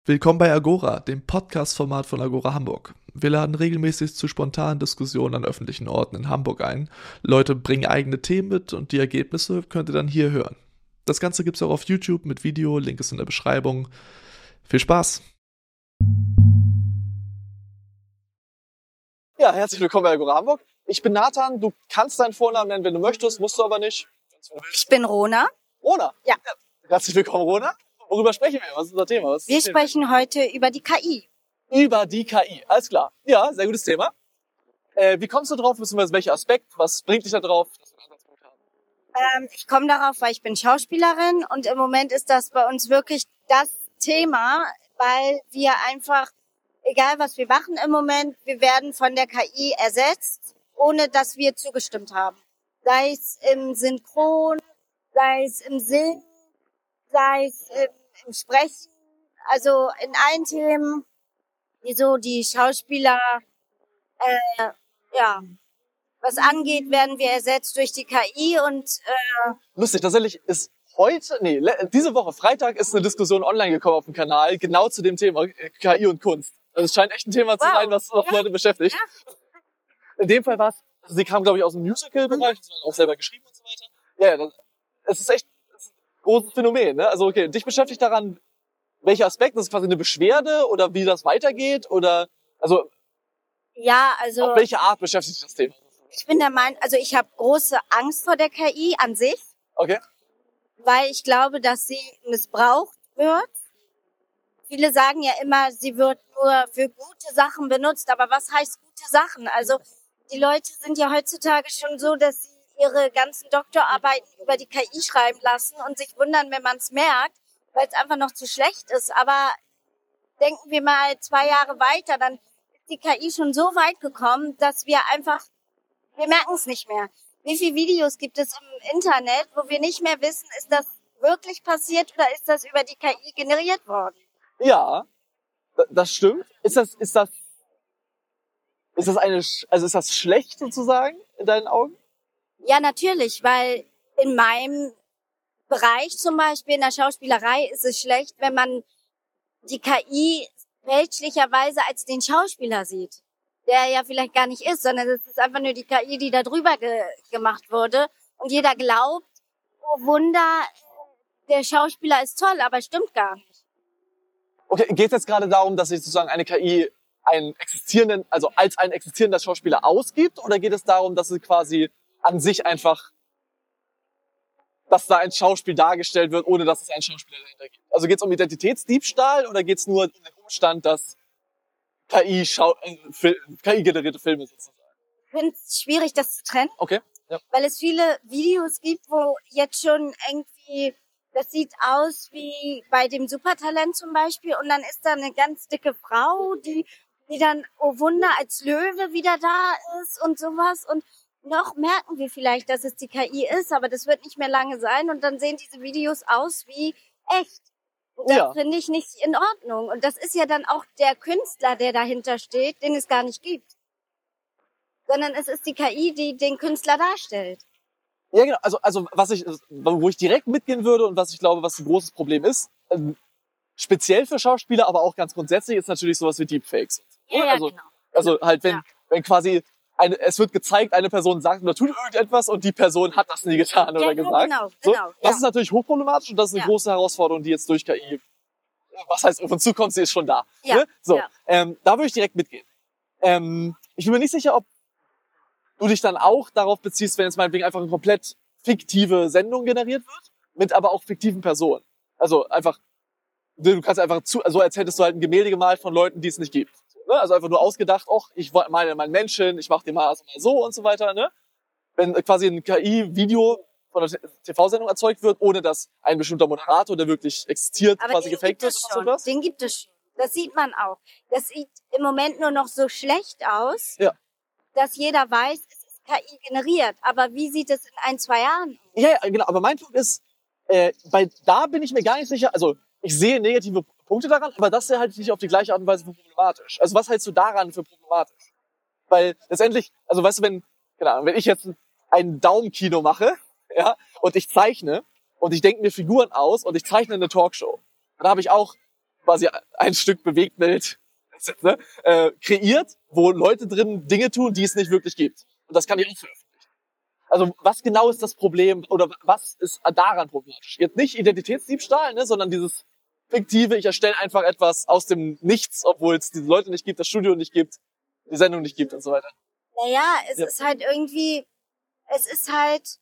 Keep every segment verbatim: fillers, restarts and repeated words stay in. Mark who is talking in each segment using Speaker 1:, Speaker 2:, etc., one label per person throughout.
Speaker 1: Willkommen bei Agora, dem Podcast-Format von Agora Hamburg. Wir laden regelmäßig zu spontanen Diskussionen an öffentlichen Orten in Hamburg ein. Leute bringen eigene Themen mit und die Ergebnisse könnt ihr dann hier hören. Das Ganze gibt's auch auf YouTube mit Video, Link ist in der Beschreibung. Viel Spaß!
Speaker 2: Ja, herzlich willkommen bei Agora Hamburg. Ich bin Nathan, du kannst deinen Vornamen nennen, wenn du möchtest, musst du aber nicht.
Speaker 3: Ich bin Rona.
Speaker 2: Rona?
Speaker 3: Ja.
Speaker 2: ja. Herzlich willkommen, Rona. Worüber sprechen wir? Was ist unser Thema? Was ist
Speaker 3: Wir
Speaker 2: das Thema?
Speaker 3: sprechen heute über die K I.
Speaker 2: Über die K I, alles klar. Ja, sehr gutes Thema. Äh, wie kommst du drauf? Wissen wir, welcher Aspekt? Was bringt dich da drauf? Dass wir einen Ansatzpunkt haben?
Speaker 3: Ähm, ich komme darauf, weil ich bin Schauspielerin und im Moment ist das bei uns wirklich das Thema, weil wir einfach, egal was wir machen im Moment, wir werden von der K I ersetzt, ohne dass wir zugestimmt haben. Sei es im Synchron, sei es im Singen, sei es im, im Sprechen, also in allen Themen, die so die Schauspieler, äh, ja, was angeht, werden wir ersetzt durch die K I und äh,
Speaker 2: Lustig, tatsächlich ist heute, nee, le- diese Woche, Freitag, ist eine Diskussion online gekommen auf dem Kanal, genau zu dem Thema äh, K I und Kunst. Also es scheint echt ein Thema zu
Speaker 3: Wow.
Speaker 2: sein, was, was
Speaker 3: Ja.
Speaker 2: Leute beschäftigt.
Speaker 3: Ja.
Speaker 2: In dem Fall war es, also sie kam, glaube ich, aus dem Musical-Bereich, das war auch selber geschrieben und so weiter. Ja, ja, das, es ist echt es ist ein großes Phänomen, ne? Also okay, dich beschäftigt daran, welcher Aspekt, das ist quasi eine Beschwerde oder wie das weitergeht oder, also
Speaker 3: ja, also
Speaker 2: auf welche Art beschäftigt sich das Thema?
Speaker 3: ich bin der Meinung, also ich habe große Angst vor der K I an sich,
Speaker 2: Okay?
Speaker 3: weil ich glaube, dass sie missbraucht wird. Viele sagen ja immer, sie wird nur für gute Sachen benutzt, aber was heißt gute Sachen? Also die Leute sind ja heutzutage schon so, dass sie ihre ganzen Doktorarbeiten über die K I schreiben lassen und sich wundern, wenn man es merkt, weil es einfach noch zu schlecht ist. Aber denken wir mal zwei Jahre weiter, dann ist die K I schon so weit gekommen, dass wir einfach, wir merken es nicht mehr. Wie viele Videos gibt es im Internet, wo wir nicht mehr wissen, ist das wirklich passiert oder ist das über die K I generiert worden?
Speaker 2: Ja, d- das stimmt. Ist das, ist das, ist das eine, sch- also ist das schlecht sozusagen in deinen Augen?
Speaker 3: Ja, natürlich, weil in meinem Bereich zum Beispiel in der Schauspielerei ist es schlecht, wenn man die K I fälschlicherweise als den Schauspieler sieht, der ja vielleicht gar nicht ist, sondern es ist einfach nur die K I, die da drüber ge- gemacht wurde und jeder glaubt, oh Wunder, der Schauspieler ist toll, aber stimmt gar nicht.
Speaker 2: Okay, geht es jetzt gerade darum, dass sich sozusagen eine K I einen existierenden, also als ein existierender Schauspieler ausgibt, oder geht es darum, dass sie quasi an sich einfach, dass da ein Schauspiel dargestellt wird, ohne dass es einen Schauspieler dahinter gibt? Also geht es um Identitätsdiebstahl oder geht es nur um den Umstand, dass K I, Schau äh, Fil- K I-generierte Filme sozusagen?
Speaker 3: Ich finde es schwierig, das zu trennen,
Speaker 2: Okay, ja.
Speaker 3: weil es viele Videos gibt, wo jetzt schon irgendwie, das sieht aus wie bei dem Supertalent zum Beispiel und dann ist da eine ganz dicke Frau, die, die dann, oh Wunder, als Löwe wieder da ist und sowas und noch merken wir vielleicht, dass es die K I ist, aber das wird nicht mehr lange sein und dann sehen diese Videos aus wie echt. Und das
Speaker 2: Ja.
Speaker 3: finde ich nicht in Ordnung. Und das ist ja dann auch der Künstler, der dahinter steht, den es gar nicht gibt. Sondern es ist die K I, die den Künstler darstellt.
Speaker 2: Ja, genau. Also, also was ich, wo ich direkt mitgehen würde und was ich glaube, was ein großes Problem ist, ähm, speziell für Schauspieler, aber auch ganz grundsätzlich, ist natürlich sowas wie Deepfakes.
Speaker 3: Ja, ja,
Speaker 2: also,
Speaker 3: genau.
Speaker 2: also halt, wenn,
Speaker 3: Ja.
Speaker 2: wenn quasi eine, es wird gezeigt, eine Person sagt oder tut irgendetwas und die Person hat das nie getan oder
Speaker 3: Ja,
Speaker 2: gesagt.
Speaker 3: genau,
Speaker 2: So,
Speaker 3: genau.
Speaker 2: das
Speaker 3: Ja.
Speaker 2: ist natürlich hochproblematisch und das ist eine
Speaker 3: Ja.
Speaker 2: große Herausforderung, die jetzt durch K I, was heißt auf uns zukommt, sie ist schon da.
Speaker 3: Ja,
Speaker 2: Ne? So,
Speaker 3: ja.
Speaker 2: ähm, da würde ich direkt mitgehen. Ähm, ich bin mir nicht sicher, ob du dich dann auch darauf beziehst, wenn jetzt meinetwegen einfach eine komplett fiktive Sendung generiert wird, mit aber auch fiktiven Personen. Also einfach, du kannst einfach zu, so als hättest du halt ein Gemälde gemalt von Leuten, die es nicht gibt. Ne? Also einfach nur ausgedacht, ach, ich meine mein Menschen, ich mache den mal so, mal so und so weiter. Ne? Wenn quasi ein K I-Video von einer T V-Sendung erzeugt wird, ohne dass ein bestimmter Moderator, der wirklich existiert,
Speaker 3: Aber
Speaker 2: quasi
Speaker 3: den
Speaker 2: gefaked
Speaker 3: gibt
Speaker 2: wird
Speaker 3: es
Speaker 2: oder
Speaker 3: schon.
Speaker 2: sowas.
Speaker 3: Den gibt es schon. Das sieht man auch. Das sieht im Moment nur noch so schlecht aus,
Speaker 2: Ja.
Speaker 3: dass jeder weiß, es ist K I generiert. Aber wie sieht es in ein, zwei Jahren aus?
Speaker 2: Ja, ja, genau. Aber mein Punkt ist, äh, bei, da bin ich mir gar nicht sicher, also ich sehe negative Punkte daran, aber das halte ich nicht auf die gleiche Art und Weise für problematisch. Also was hältst du daran für problematisch? Weil letztendlich, also weißt du, wenn, genau, wenn ich jetzt ein Daumenkino mache, ja, und ich zeichne und ich denke mir Figuren aus und ich zeichne eine Talkshow, dann habe ich auch quasi ein Stück Bewegtbild ne, äh, kreiert, wo Leute drin Dinge tun, die es nicht wirklich gibt. Und das kann ich auch veröffentlichen. Also was genau ist das Problem oder was ist daran problematisch? Jetzt nicht Identitätsdiebstahl, ne, sondern dieses fiktive, ich erstelle einfach etwas aus dem Nichts, obwohl es diese Leute nicht gibt, das Studio nicht gibt, die Sendung nicht gibt und so weiter.
Speaker 3: Naja, es
Speaker 2: Ja.
Speaker 3: ist halt irgendwie, es ist halt,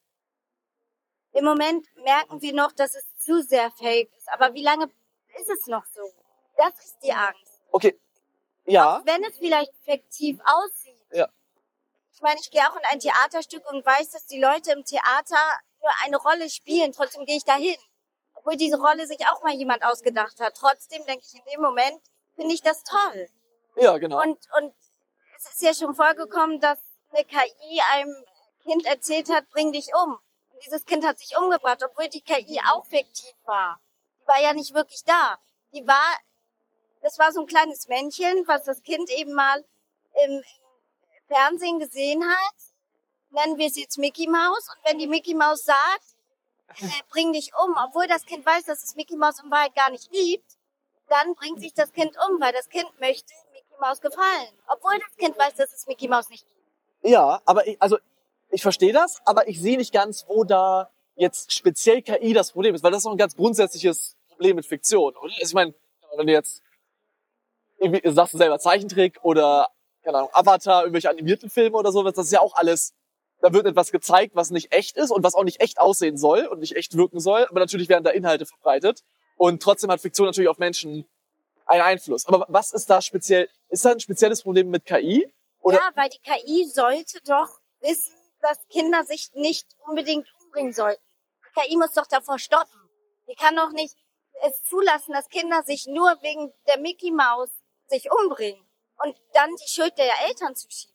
Speaker 3: im Moment merken wir noch, dass es zu sehr fake ist. Aber wie lange ist es noch so? Das ist die Angst.
Speaker 2: Okay, ja.
Speaker 3: Auch wenn es vielleicht fiktiv aussieht.
Speaker 2: Ja.
Speaker 3: Ich meine, ich gehe auch in ein Theaterstück und weiß, dass die Leute im Theater nur eine Rolle spielen. Trotzdem gehe ich dahin. Obwohl diese Rolle sich auch mal jemand ausgedacht hat. Trotzdem denke ich in dem Moment, finde ich das toll.
Speaker 2: Ja, genau.
Speaker 3: Und, und es ist ja schon vorgekommen, dass eine K I einem Kind erzählt hat, bring dich um. Und dieses Kind hat sich umgebracht, obwohl die K I auch fiktiv war. Die war ja nicht wirklich da. Die war, das war so ein kleines Männchen, was das Kind eben mal im, im Fernsehen gesehen hat. Nennen wir es jetzt Mickey Mouse. Und wenn die Mickey Mouse sagt, äh, bring dich um, obwohl das Kind weiß, dass es Mickey Mouse in Wahrheit gar nicht liebt, dann bringt sich das Kind um, weil das Kind möchte Mickey Mouse gefallen. Obwohl das Kind weiß, dass es Mickey Mouse nicht liebt.
Speaker 2: Ja, aber ich, also ich verstehe das, aber ich sehe nicht ganz, wo da jetzt speziell K I das Problem ist, weil das ist doch ein ganz grundsätzliches Problem mit Fiktion, oder? Also ich meine, wenn du jetzt irgendwie sagst du selber Zeichentrick oder keine Ahnung, Avatar, irgendwelche animierten Filme oder sowas, das ist ja auch alles, da wird etwas gezeigt, was nicht echt ist und was auch nicht echt aussehen soll und nicht echt wirken soll, aber natürlich werden da Inhalte verbreitet und trotzdem hat Fiktion natürlich auf Menschen einen Einfluss. Aber was ist da speziell, ist da ein spezielles Problem mit K I? Oder?
Speaker 3: Ja, weil die K I sollte doch wissen, dass Kinder sich nicht unbedingt umbringen sollten. Die K I muss doch davor stoppen. Die kann doch nicht es zulassen, dass Kinder sich nur wegen der Mickey Maus sich umbringen und dann die Schuld der Eltern zuschieben.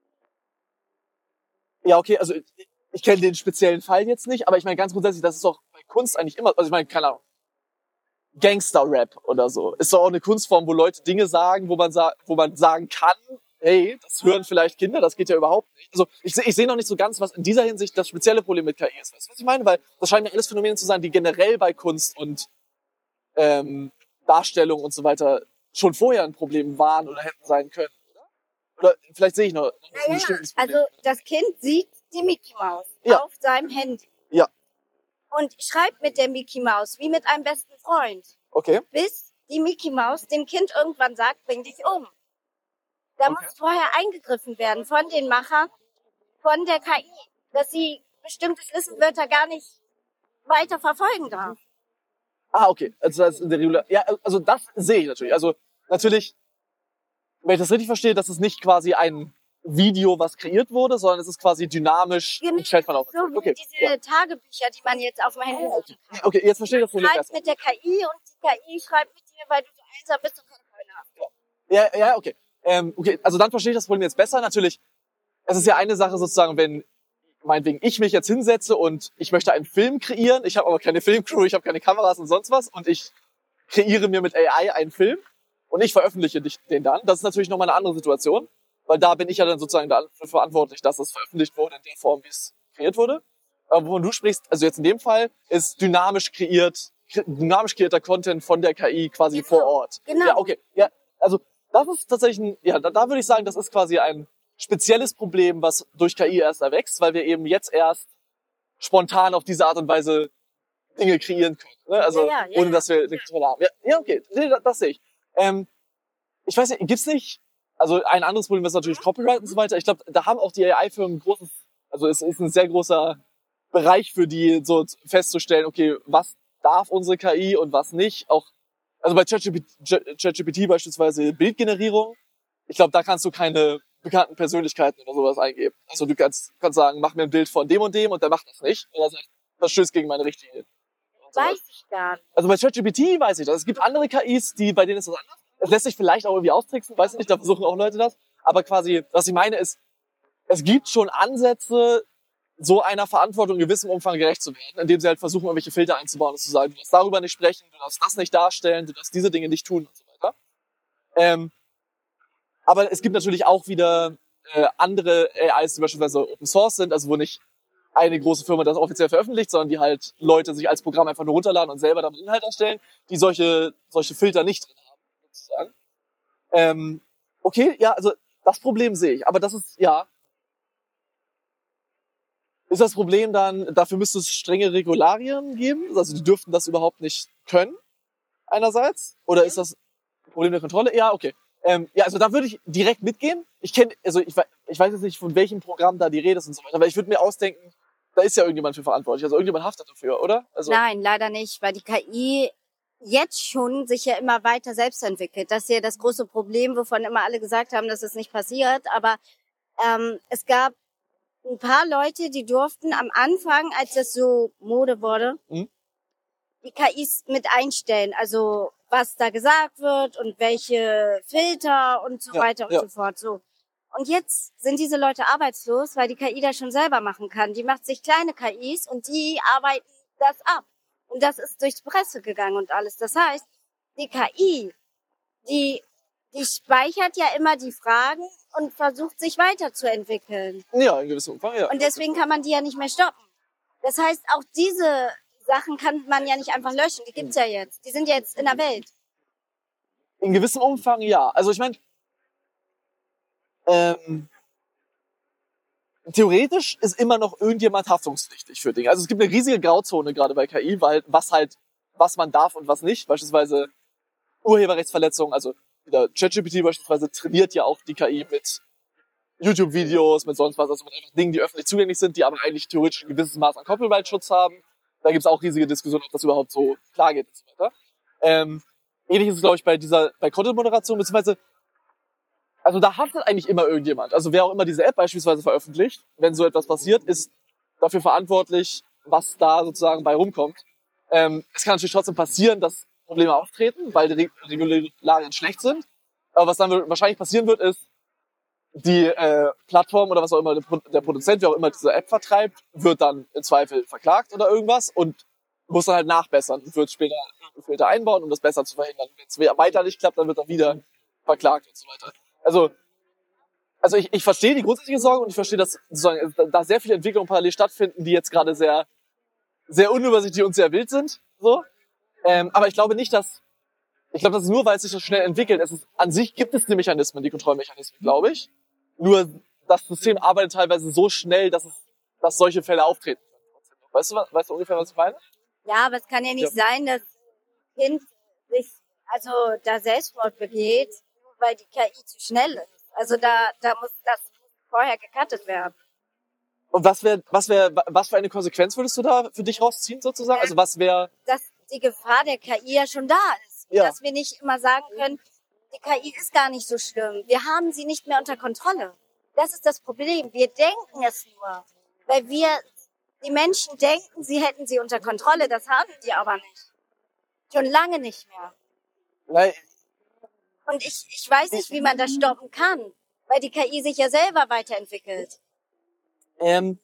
Speaker 2: Ja, okay, also ich, ich kenne den speziellen Fall jetzt nicht, aber ich meine ganz grundsätzlich, das ist doch bei Kunst eigentlich immer, also ich meine, keine Ahnung, Gangster-Rap oder so. Ist doch auch eine Kunstform, wo Leute Dinge sagen, wo man, sa- wo man sagen kann, hey, das hören vielleicht Kinder, das geht ja überhaupt nicht. Also ich, seh- ich sehe noch nicht so ganz, was in dieser Hinsicht das spezielle Problem mit K I ist. Weißt du, was ich meine? Weil das scheinen ja alles Phänomene zu sein, die generell bei Kunst und ähm, Darstellung und so weiter schon vorher ein Problem waren oder hätten sein können, oder? Oder vielleicht sehe ich noch, noch ein
Speaker 3: Naja,
Speaker 2: bestimmtes Problem.
Speaker 3: also das Kind sieht die Mickey Maus
Speaker 2: Ja.
Speaker 3: auf seinem Handy
Speaker 2: Ja,
Speaker 3: und schreibt mit der Mickey Maus wie mit einem besten Freund,
Speaker 2: okay.
Speaker 3: bis die Mickey Maus dem Kind irgendwann sagt, bring dich um. Da
Speaker 2: Okay.
Speaker 3: muss vorher eingegriffen werden von den Machern, von der K I, dass sie bestimmte Schlüsselwörter gar nicht weiter verfolgen darf.
Speaker 2: Ah, okay. Also das ist in der Regular. Ja, also das sehe ich natürlich. Also natürlich, wenn ich das richtig verstehe, das ist nicht quasi ein Video, was kreiert wurde, sondern es ist quasi dynamisch
Speaker 3: Genau,
Speaker 2: im Chatverlauf.
Speaker 3: so wie
Speaker 2: Okay.
Speaker 3: diese
Speaker 2: Ja.
Speaker 3: Tagebücher, die man jetzt auf dem Handy hat.
Speaker 2: Okay, jetzt verstehe ich das
Speaker 3: Du
Speaker 2: Problem
Speaker 3: schreibst
Speaker 2: besser.
Speaker 3: mit der K I und die K I schreibt mit dir, weil du so einsam bist und keine Freunde hast.
Speaker 2: Ja, ja, okay. Ähm, okay, also dann verstehe ich das Problem jetzt besser. Natürlich, es ist ja eine Sache sozusagen, wenn meinetwegen ich mich jetzt hinsetze und ich möchte einen Film kreieren, ich habe aber keine Filmcrew, ich habe keine Kameras und sonst was und ich kreiere mir mit A I einen Film und ich veröffentliche dich- den dann. Das ist natürlich nochmal eine andere Situation, weil da bin ich ja dann sozusagen dafür verantwortlich, dass es veröffentlicht wurde in der Form, wie es kreiert wurde. Aber wovon du sprichst, also jetzt in dem Fall, ist dynamisch kreiert, kre- dynamisch kreierter Content von der K I quasi
Speaker 3: Genau,
Speaker 2: vor Ort.
Speaker 3: genau.
Speaker 2: Ja, okay. Ja, also das ist tatsächlich ein, ja, da, da würde ich sagen, das ist quasi ein spezielles Problem, was durch K I erst erwächst, weil wir eben jetzt erst spontan auf diese Art und Weise Dinge kreieren können. Ne? Also
Speaker 3: Ja, ja, ja,
Speaker 2: ohne
Speaker 3: ja.
Speaker 2: dass wir eine Kontrolle haben. Ja, ja okay, nee, das, das sehe ich. Ähm, ich weiß nicht, gibt's nicht, also ein anderes Problem ist natürlich Copyright und so weiter. Ich glaube, da haben auch die A I-Firmen ein großes, also es ist ein sehr großer Bereich für die, so festzustellen, okay, was darf unsere K I und was nicht. Auch, also bei ChatGPT ChatGPT beispielsweise Bildgenerierung. Ich glaube, da kannst du keine bekannten Persönlichkeiten oder sowas eingeben. Also du kannst, kannst sagen, mach mir ein Bild von dem und dem und der macht das nicht. Und er sagt, das stößt gegen meine Richtlinie. Und sowas.
Speaker 3: Weiß ich gar nicht.
Speaker 2: Also bei ChatGPT weiß ich das. Es gibt andere K Is, die, bei denen ist das anders. Es lässt sich vielleicht auch irgendwie austricksen, weiß ich nicht, da versuchen auch Leute das. Aber quasi, was ich meine ist, es gibt schon Ansätze, so einer Verantwortung in gewissem Umfang gerecht zu werden, indem sie halt versuchen, irgendwelche Filter einzubauen und zu sagen, du darfst darüber nicht sprechen, du darfst das nicht darstellen, du darfst diese Dinge nicht tun und so weiter. Ähm, aber es gibt natürlich auch wieder äh, andere A Is, die beispielsweise Open Source sind, also wo nicht eine große Firma das offiziell veröffentlicht, sondern die halt Leute sich als Programm einfach nur runterladen und selber damit Inhalt erstellen, die solche, solche Filter nicht drin haben, sozusagen. Ähm, okay, ja, also das Problem sehe ich, aber das ist, ja. Ist das Problem dann, dafür müsste es strenge Regularien geben? Also die dürften das überhaupt nicht können, einerseits? Oder ist das ein Problem der Kontrolle? Ja, okay. Ähm, ja, also da würde ich direkt mitgehen. Ich kenne, also ich, ich weiß jetzt nicht, von welchem Programm da die Rede ist und so weiter, aber ich würde mir ausdenken, da ist ja irgendjemand für verantwortlich. Also irgendjemand haftet dafür, oder? Also
Speaker 3: Nein, leider nicht, weil die K I jetzt schon sich ja immer weiter selbst entwickelt. Das ist ja das große Problem, wovon immer alle gesagt haben, dass es nicht passiert. Aber ähm, es gab ein paar Leute, die durften am Anfang, als das so Mode wurde,
Speaker 2: Mhm.
Speaker 3: die K Is mit einstellen. Also was da gesagt wird und welche Filter und so
Speaker 2: Ja,
Speaker 3: weiter und
Speaker 2: ja.
Speaker 3: so fort. So. Und jetzt sind diese Leute arbeitslos, weil die K I das schon selber machen kann. Die macht sich kleine K Is und die arbeiten das ab. Und das ist durch die Presse gegangen und alles. Das heißt, die K I, die, die speichert ja immer die Fragen und versucht sich weiterzuentwickeln.
Speaker 2: ja, in gewissem Umfang, ja.
Speaker 3: Und deswegen kann man die ja nicht mehr stoppen. Das heißt, auch diese Sachen kann man ja nicht einfach löschen. Die gibt's ja jetzt. Die sind ja jetzt in der Welt.
Speaker 2: In gewissem Umfang, ja. Also ich meine, ähm, theoretisch ist immer noch irgendjemand haftungspflichtig für Dinge. Also es gibt eine riesige Grauzone gerade bei K I, weil was halt, was man darf und was nicht. Beispielsweise Urheberrechtsverletzungen, also wieder ChatGPT beispielsweise trainiert ja auch die K I mit YouTube-Videos, mit sonst was, also mit einfach Dingen, die öffentlich zugänglich sind, die aber eigentlich theoretisch ein gewisses Maß an Copyright-Schutz haben. Da gibt's auch riesige Diskussionen, ob das überhaupt so klar geht und so weiter. Ähm, ähnlich ist es, glaube ich, bei dieser, bei Content-Moderation, beziehungsweise, also da haftet eigentlich immer irgendjemand. Also wer auch immer diese App beispielsweise veröffentlicht, wenn so etwas passiert, ist dafür verantwortlich, was da sozusagen bei rumkommt. Ähm, es kann natürlich trotzdem passieren, dass Probleme auftreten, weil die Regularien schlecht sind. Aber was dann wahrscheinlich passieren wird, ist, die äh, Plattform oder was auch immer, der, Pro- der Produzent, wer auch immer diese App vertreibt, wird dann im Zweifel verklagt oder irgendwas und muss dann halt nachbessern und wird später einen Filter einbauen, um das besser zu verhindern. Wenn es weiter nicht klappt, dann wird er wieder verklagt und so weiter. Also, also ich, ich verstehe die grundsätzliche Sorge und ich verstehe, dass sozusagen, da sehr viele Entwicklungen parallel stattfinden, die jetzt gerade sehr, sehr unübersichtlich und sehr wild sind. So. Ähm, aber ich glaube nicht, dass ich glaube, das ist nur, weil es sich so schnell entwickelt. Es ist, an sich gibt es die Mechanismen, die Kontrollmechanismen, glaube ich. Nur das System arbeitet teilweise so schnell, dass es, dass solche Fälle auftreten können. Weißt du, was- weißt du ungefähr, was ich meine?
Speaker 3: Ja, aber es kann ja nicht sein, dass ein Kind sich also da Selbstmord begeht, nur weil die K I zu schnell ist. Also da, da muss das vorher gecuttet werden.
Speaker 2: Und was wäre, was wäre, was für eine Konsequenz würdest du da für dich rausziehen sozusagen? Also was wäre,
Speaker 3: Dass die Gefahr der K I ja schon da ist. Und
Speaker 2: Ja.
Speaker 3: dass wir nicht immer sagen können, die K I ist gar nicht so schlimm. Wir haben sie nicht mehr unter Kontrolle. Das ist das Problem. Wir denken es nur. Weil wir, die Menschen denken, sie hätten sie unter Kontrolle. Das haben die aber nicht. Schon lange nicht mehr.
Speaker 2: nein,
Speaker 3: Und ich, ich weiß nicht, wie man das stoppen kann. Weil die K I sich ja selber weiterentwickelt.
Speaker 2: ähm,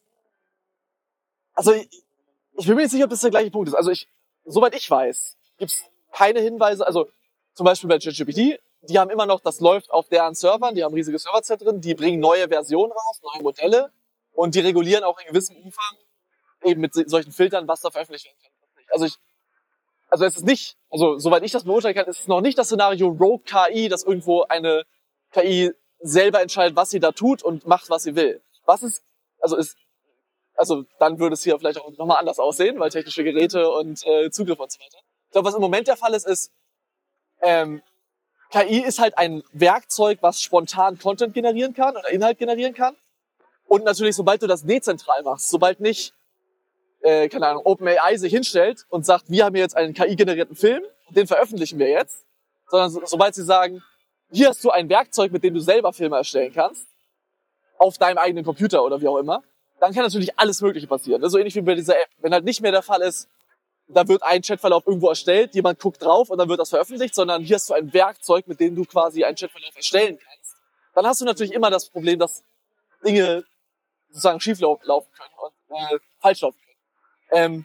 Speaker 2: also ich, ich bin mir nicht sicher, ob das der gleiche Punkt ist. Also ich, soweit ich weiß, gibt's keine Hinweise, also zum Beispiel bei ChatGPT, die haben immer noch, das läuft auf deren Servern, die haben riesige Serverset drin, die bringen neue Versionen raus, neue Modelle und die regulieren auch in gewissem Umfang eben mit solchen Filtern, was da veröffentlicht werden kann. was nicht. Also ich, also es ist nicht, also soweit ich das beurteilen kann, ist es noch nicht das Szenario Rogue K I, dass irgendwo eine K I selber entscheidet, was sie da tut und macht, was sie will. Was ist, also ist, also dann würde es hier vielleicht auch nochmal anders aussehen, weil technische Geräte und äh, Zugriff und so weiter. Ich glaube, was im Moment der Fall ist, ist, ähm, K I ist halt ein Werkzeug, was spontan Content generieren kann oder Inhalt generieren kann. Und natürlich, sobald du das dezentral machst, sobald nicht, äh, keine Ahnung, OpenAI sich hinstellt und sagt, wir haben hier jetzt einen K I-generierten Film, den veröffentlichen wir jetzt, sondern so, sobald sie sagen, hier hast du ein Werkzeug, mit dem du selber Filme erstellen kannst, auf deinem eigenen Computer oder wie auch immer, dann kann natürlich alles Mögliche passieren. So ähnlich wie bei dieser App. Wenn halt nicht mehr der Fall ist, da wird ein Chatverlauf irgendwo erstellt, jemand guckt drauf und dann wird das veröffentlicht, sondern hier hast du ein Werkzeug, mit dem du quasi einen Chatverlauf erstellen kannst. Dann hast du natürlich immer das Problem, dass Dinge sozusagen schief laufen können und äh, falsch laufen können. Ähm,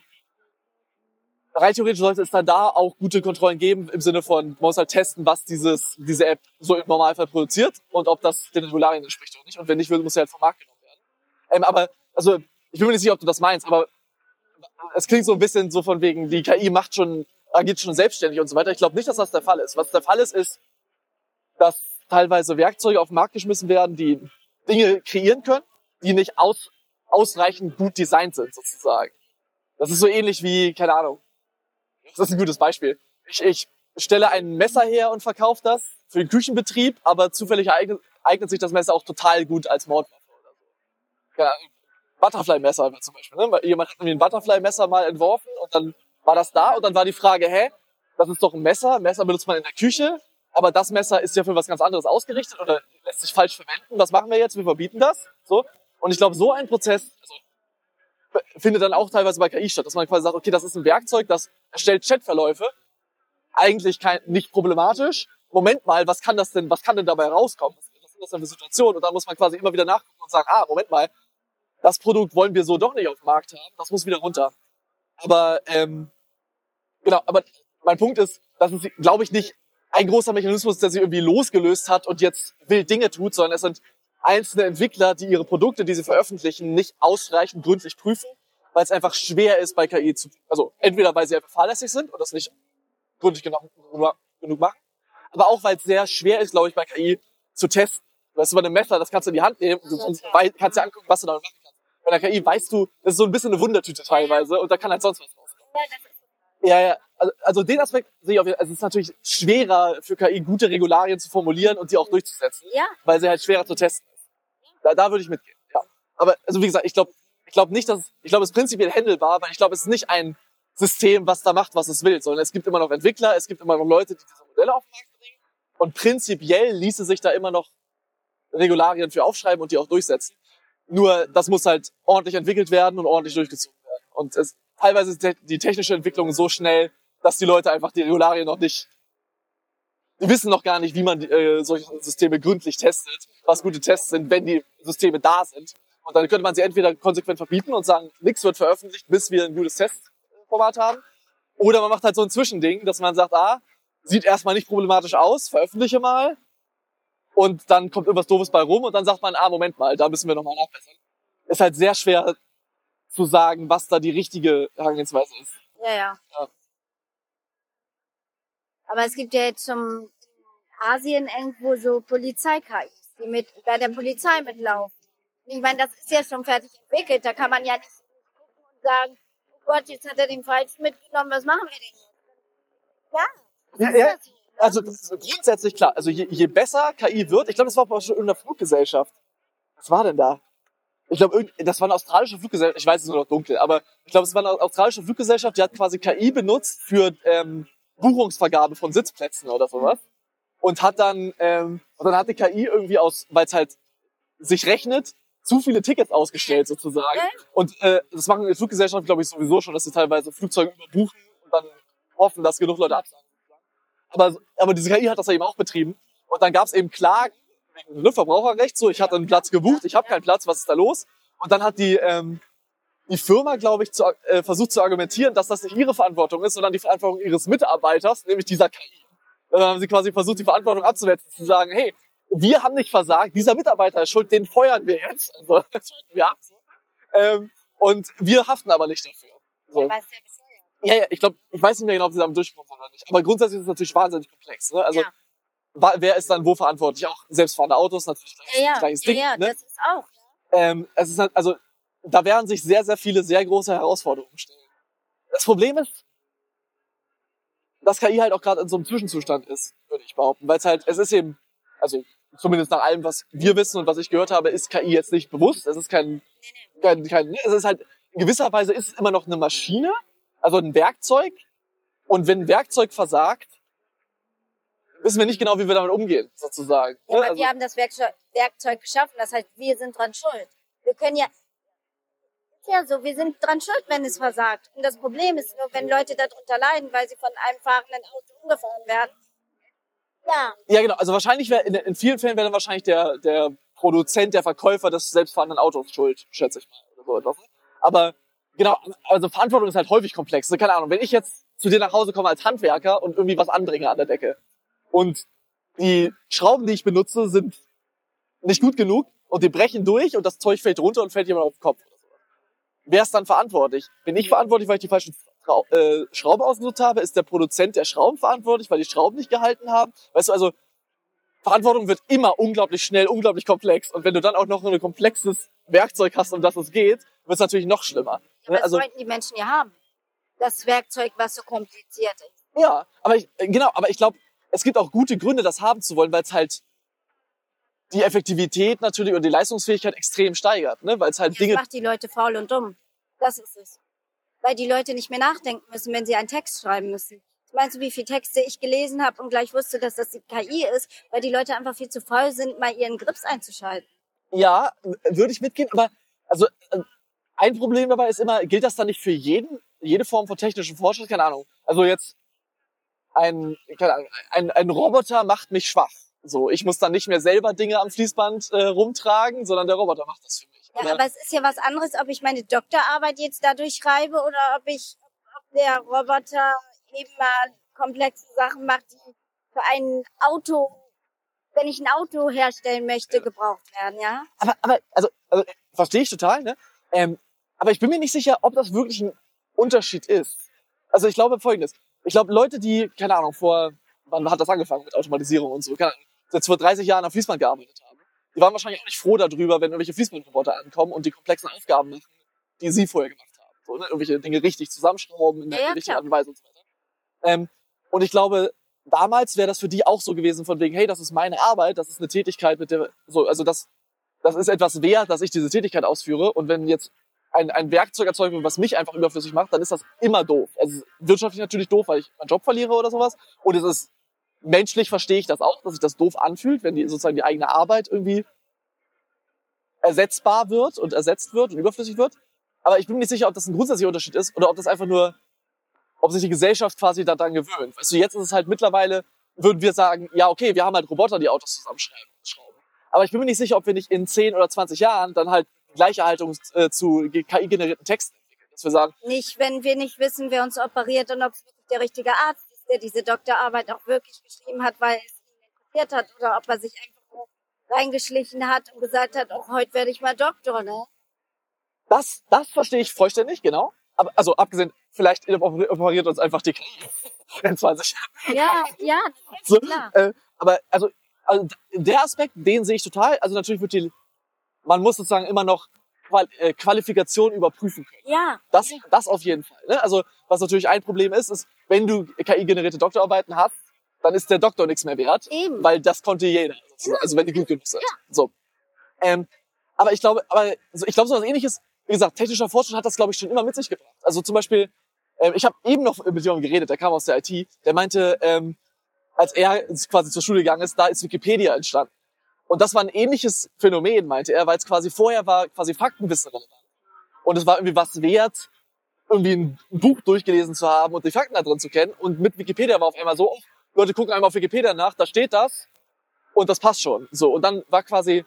Speaker 2: rein theoretisch sollte es dann da auch gute Kontrollen geben, im Sinne von, man muss halt testen, was dieses, diese App so im Normalfall produziert und ob das den Regularien entspricht oder nicht. Und wenn nicht, muss sie halt vom Markt genommen werden. Ähm, aber, also, ich ich bin mir nicht sicher, ob du das meinst, aber es klingt so ein bisschen so von wegen, die K I macht schon, agiert schon selbstständig und so weiter. Ich glaube nicht, dass das der Fall ist. Was der Fall ist, ist, dass teilweise Werkzeuge auf den Markt geschmissen werden, die Dinge kreieren können, die nicht aus, ausreichend gut designt sind, sozusagen. Das ist so ähnlich wie, keine Ahnung, das ist ein gutes Beispiel. Ich, ich stelle ein Messer her und verkaufe das für den Küchenbetrieb, aber zufällig eignet, eignet sich das Messer auch total gut als Mordwaffe oder so. Keine Ahnung, Butterfly-Messer zum Beispiel. Ne? Jemand hat mir ein Butterfly-Messer mal entworfen und dann war das da und dann war die Frage, hä, das ist doch ein Messer, ein Messer benutzt man in der Küche, aber das Messer ist ja für was ganz anderes ausgerichtet oder lässt sich falsch verwenden. Was machen wir jetzt? Wir verbieten das. So. Und ich glaube, so ein Prozess also, findet dann auch teilweise bei K I statt, dass man quasi sagt, okay, das ist ein Werkzeug, das erstellt Chatverläufe, eigentlich kein, nicht problematisch. Moment mal, was kann das denn, was kann denn dabei rauskommen? Was sind das denn für Situationen? Und dann muss man quasi immer wieder nachgucken und sagen, ah, Moment mal, das Produkt wollen wir so doch nicht auf dem Markt haben, das muss wieder runter. Aber, ähm, genau, aber mein Punkt ist, dass es, glaube ich, nicht ein großer Mechanismus, der sich irgendwie losgelöst hat und jetzt wild Dinge tut, sondern es sind einzelne Entwickler, die ihre Produkte, die sie veröffentlichen, nicht ausreichend gründlich prüfen, weil es einfach schwer ist bei K I zu, also entweder weil sie einfach fahrlässig sind und das nicht gründlich genug, genug machen, aber auch weil es sehr schwer ist, glaube ich, bei K I zu testen. Weißt du, bei einem Messer, das kannst du in die Hand nehmen und, und kannst dir angucken, was du damit machen kannst. Bei der K I weißt du, das ist so ein bisschen eine Wundertüte teilweise und da kann halt sonst was rauskommen. Ja, ja, also, also den Aspekt sehe ich auf jeden Fall. Also es ist natürlich schwerer für K I, gute Regularien zu formulieren und die auch durchzusetzen,
Speaker 3: Ja.
Speaker 2: weil sie halt schwerer zu testen ist. Da, da würde ich mitgehen, ja. Aber also wie gesagt, ich glaube ich glaube nicht, dass ich glaube, es ist prinzipiell handelbar, weil ich glaube, es ist nicht ein System, was da macht, was es will, sondern es gibt immer noch Entwickler, es gibt immer noch Leute, die diese Modelle auf den Markt bringen und prinzipiell ließe sich da immer noch Regularien für aufschreiben und die auch durchsetzen. Nur das muss halt ordentlich entwickelt werden und ordentlich durchgezogen werden. Und es, teilweise ist die technische Entwicklung so schnell, dass die Leute einfach die Regularien noch nicht, die wissen noch gar nicht, wie man äh, solche Systeme gründlich testet, was gute Tests sind, wenn die Systeme da sind. Und dann könnte man sie entweder konsequent verbieten und sagen, nichts wird veröffentlicht, bis wir ein gutes Testformat haben. Oder man macht halt so ein Zwischending, dass man sagt, ah, sieht erstmal nicht problematisch aus, veröffentliche mal. Und dann kommt irgendwas Doofes bei rum und dann sagt man, ah, Moment mal, da müssen wir nochmal nachbessern. Ist halt sehr schwer zu sagen, was da die richtige Herangehensweise ist.
Speaker 3: Ja, ja.
Speaker 2: Ja.
Speaker 3: Aber es gibt ja jetzt schon in Asien irgendwo so Polizei-K Is, die mit bei der Polizei mitlaufen. Ich meine, das ist ja schon fertig entwickelt. Da kann man ja nicht gucken und sagen, oh Gott, jetzt hat er den falsch mitgenommen, was machen wir denn jetzt? Ja,
Speaker 2: Ja, ja. Also das ist grundsätzlich klar. Also je, je besser K I wird, ich glaube, das war auch schon in irgendeiner Fluggesellschaft. Was war denn da? Ich glaube, das war eine australische Fluggesellschaft. Ich weiß, es ist nur noch dunkel, aber ich glaube, es war eine australische Fluggesellschaft, die hat quasi K I benutzt für ähm, Buchungsvergabe von Sitzplätzen oder sowas. Und hat dann, ähm, und dann hat die K I irgendwie aus, weil es halt sich rechnet, zu viele Tickets ausgestellt sozusagen. Und äh, das machen die Fluggesellschaften, glaube ich, sowieso schon, dass sie teilweise Flugzeuge überbuchen und dann hoffen, dass genug Leute absagen. Aber, aber diese K I hat das ja eben auch betrieben. Und dann gab es eben Klagen wegen ne, Verbraucherrecht. So, ich hatte einen Platz gebucht, ich habe keinen Platz, was ist da los? Und dann hat die ähm, die Firma, glaube ich, zu, äh, versucht zu argumentieren, dass das nicht ihre Verantwortung ist, sondern die Verantwortung ihres Mitarbeiters, nämlich dieser K I. Dann haben sie quasi versucht, die Verantwortung abzuwälzen, zu sagen, hey, wir haben nicht versagt, dieser Mitarbeiter ist schuld, den feuern wir jetzt. Also, das schalten wir ab. Ähm, und wir haften aber nicht dafür. So.
Speaker 3: Wer weiß ja bisher.
Speaker 2: Ja, ja, ich glaube, ich weiß nicht mehr genau, ob sie da durchgekommen sind oder nicht. Aber grundsätzlich ist es natürlich wahnsinnig komplex. Ne? Also,
Speaker 3: Ja.
Speaker 2: wa- wer ist dann wo verantwortlich? Auch selbstfahrende Autos, natürlich gleich,
Speaker 3: Ja, ja,
Speaker 2: gleiches
Speaker 3: ja,
Speaker 2: Ding.
Speaker 3: ja,
Speaker 2: Ne?
Speaker 3: das ist auch.
Speaker 2: Ähm, es ist halt, also, da werden sich sehr, sehr viele sehr große Herausforderungen stellen. Das Problem ist, dass K I halt auch gerade in so einem Zwischenzustand ist, würde ich behaupten. Weil es halt, es ist eben, also zumindest nach allem, was wir wissen und was ich gehört habe, ist K I jetzt nicht bewusst. Es ist kein, kein, kein es ist halt, in gewisser Weise ist es immer noch eine Maschine, also ein Werkzeug. Und wenn ein Werkzeug versagt, wissen wir nicht genau, wie wir damit umgehen, sozusagen.
Speaker 3: Ja, aber
Speaker 2: Also,
Speaker 3: wir haben das Werkzeug, Werkzeug geschaffen, das heißt, wir sind dran schuld. Wir können ja, ja so, wir sind dran schuld, wenn es versagt. Und das Problem ist nur, wenn Leute darunter leiden, weil sie von einem fahrenden Auto umgefahren werden. Ja,
Speaker 2: ja, genau. Also wahrscheinlich wäre, in, in vielen Fällen wäre dann wahrscheinlich der, der Produzent, der Verkäufer des selbstfahrenden Autos schuld, schätze ich mal. Oder so etwas. Aber genau, also Verantwortung ist halt häufig komplex. Also, keine Ahnung, wenn ich jetzt zu dir nach Hause komme als Handwerker und irgendwie was anbringe an der Decke und die Schrauben, die ich benutze, sind nicht gut genug und die brechen durch und das Zeug fällt runter und fällt jemand auf den Kopf. wer ist dann verantwortlich? Bin ich verantwortlich, weil ich die falschen Trau- äh, Schrauben ausgesucht habe? Ist der Produzent der Schrauben verantwortlich, weil die Schrauben nicht gehalten haben? Weißt du, also Verantwortung wird immer unglaublich schnell, unglaublich komplex. Und wenn du dann auch noch ein komplexes Werkzeug hast, um das es geht, wird es natürlich noch schlimmer.
Speaker 3: Aber das
Speaker 2: Also,
Speaker 3: wollten die Menschen ja haben. Das Werkzeug, was so kompliziert ist.
Speaker 2: ja, aber ich, äh, genau, aber ich glaube, es gibt auch gute Gründe, das haben zu wollen, weil es halt die Effektivität natürlich und die Leistungsfähigkeit extrem steigert, ne? Weil es halt
Speaker 3: Das
Speaker 2: Dinge,
Speaker 3: macht die Leute faul und dumm. Das ist es. Weil die Leute nicht mehr nachdenken müssen, wenn sie einen Text schreiben müssen. Meinst du, wie viele Texte ich gelesen habe und gleich wusste, dass das die K I ist, weil die Leute einfach viel zu faul sind, mal ihren Grips einzuschalten.
Speaker 2: ja, würde ich mitgehen, aber also äh, ein Problem dabei ist immer, gilt das dann nicht für jeden, jede Form von technischen Fortschritt? Keine Ahnung. Also jetzt ein, keine Ahnung, ein, ein Roboter macht mich schwach. So, ich muss dann nicht mehr selber Dinge am Fließband äh, rumtragen, sondern der Roboter macht das für mich.
Speaker 3: Ja,
Speaker 2: Oder?
Speaker 3: aber es ist ja was anderes, ob ich meine Doktorarbeit jetzt dadurch schreibe oder ob ich, ob der Roboter eben mal komplexe Sachen macht, die für ein Auto, wenn ich ein Auto herstellen möchte, gebraucht werden, ja?
Speaker 2: Aber, aber also, also verstehe ich total, ne? Ähm, aber ich bin mir nicht sicher, ob das wirklich ein Unterschied ist. Also ich glaube Folgendes. Ich glaube, Leute, die, keine Ahnung, vor, wann hat das angefangen mit Automatisierung und so, keine Ahnung, jetzt vor dreißig Jahren am Fließband gearbeitet haben, die waren wahrscheinlich auch nicht froh darüber, wenn irgendwelche Fließbandroboter ankommen und die komplexen Aufgaben machen, die sie vorher gemacht haben. So, ne? Irgendwelche Dinge richtig zusammenschrauben in der
Speaker 3: Ja, ja,
Speaker 2: richtigen
Speaker 3: klar.
Speaker 2: Art und Weise und so weiter. Ähm, und ich glaube, damals wäre das für die auch so gewesen, von wegen, hey, das ist meine Arbeit, das ist eine Tätigkeit, mit der, so, also das, das ist etwas wert, dass ich diese Tätigkeit ausführe. Und wenn jetzt ein, ein Werkzeug erzeugt wird, was mich einfach überflüssig macht, dann ist das immer doof. Also wirtschaftlich natürlich doof, weil ich meinen Job verliere oder sowas. Und es ist menschlich, verstehe ich das auch, dass sich das doof anfühlt, wenn die sozusagen die eigene Arbeit irgendwie ersetzbar wird und ersetzt wird und überflüssig wird. Aber ich bin mir nicht sicher, ob das ein grundsätzlicher Unterschied ist oder ob das einfach nur, ob sich die Gesellschaft quasi daran gewöhnt. Weißt du, jetzt ist es halt mittlerweile, würden wir sagen, ja okay, wir haben halt Roboter, die Autos zusammenschrauben. Aber ich bin mir nicht sicher, ob wir nicht in zehn oder zwanzig Jahren dann halt die gleiche Haltung äh, zu K I-generierten Texten entwickeln. Dass wir sagen,
Speaker 3: Nicht, wenn wir nicht wissen, wer uns operiert und ob es wirklich der richtige Arzt ist, der diese Doktorarbeit auch wirklich geschrieben hat, weil es ihn interessiert hat oder ob er sich einfach nur reingeschlichen hat und gesagt hat, oh, heute werde ich mal Doktor, ne?
Speaker 2: das, das verstehe ich vollständig, genau. Aber, also abgesehen, vielleicht operiert uns einfach die K I in zwanzig Jahren.
Speaker 3: Ja, ja,
Speaker 2: So,
Speaker 3: klar.
Speaker 2: äh, aber also, also der Aspekt, den sehe ich total. Also natürlich wird die, man muss sozusagen immer noch Qual äh, Qualifikation überprüfen können.
Speaker 3: Ja,
Speaker 2: Das, das auf jeden Fall. Ne? Also was natürlich ein Problem ist, ist, wenn du K I-generierte Doktorarbeiten hast, dann ist der Doktor nichts mehr wert,
Speaker 3: eben.
Speaker 2: weil das konnte jeder.
Speaker 3: Genau.
Speaker 2: Also wenn die gut genug sind. So. Ähm, aber ich glaube, aber also ich glaube so was Ähnliches. Wie gesagt, technischer Fortschritt hat das, glaube ich, schon immer mit sich gebracht. Also zum Beispiel, ähm, ich habe eben noch mit jemandem geredet, der kam aus der I T, der meinte, ähm, als er quasi zur Schule gegangen ist, da ist Wikipedia entstanden. Und das war ein ähnliches Phänomen, meinte er, weil es quasi vorher war quasi Faktenwissen relevant. Und es war irgendwie was wert, irgendwie ein Buch durchgelesen zu haben und die Fakten da drin zu kennen. Und mit Wikipedia war auf einmal so, oh, Leute gucken einmal auf Wikipedia nach, da steht das und das passt schon. So, und dann war quasi,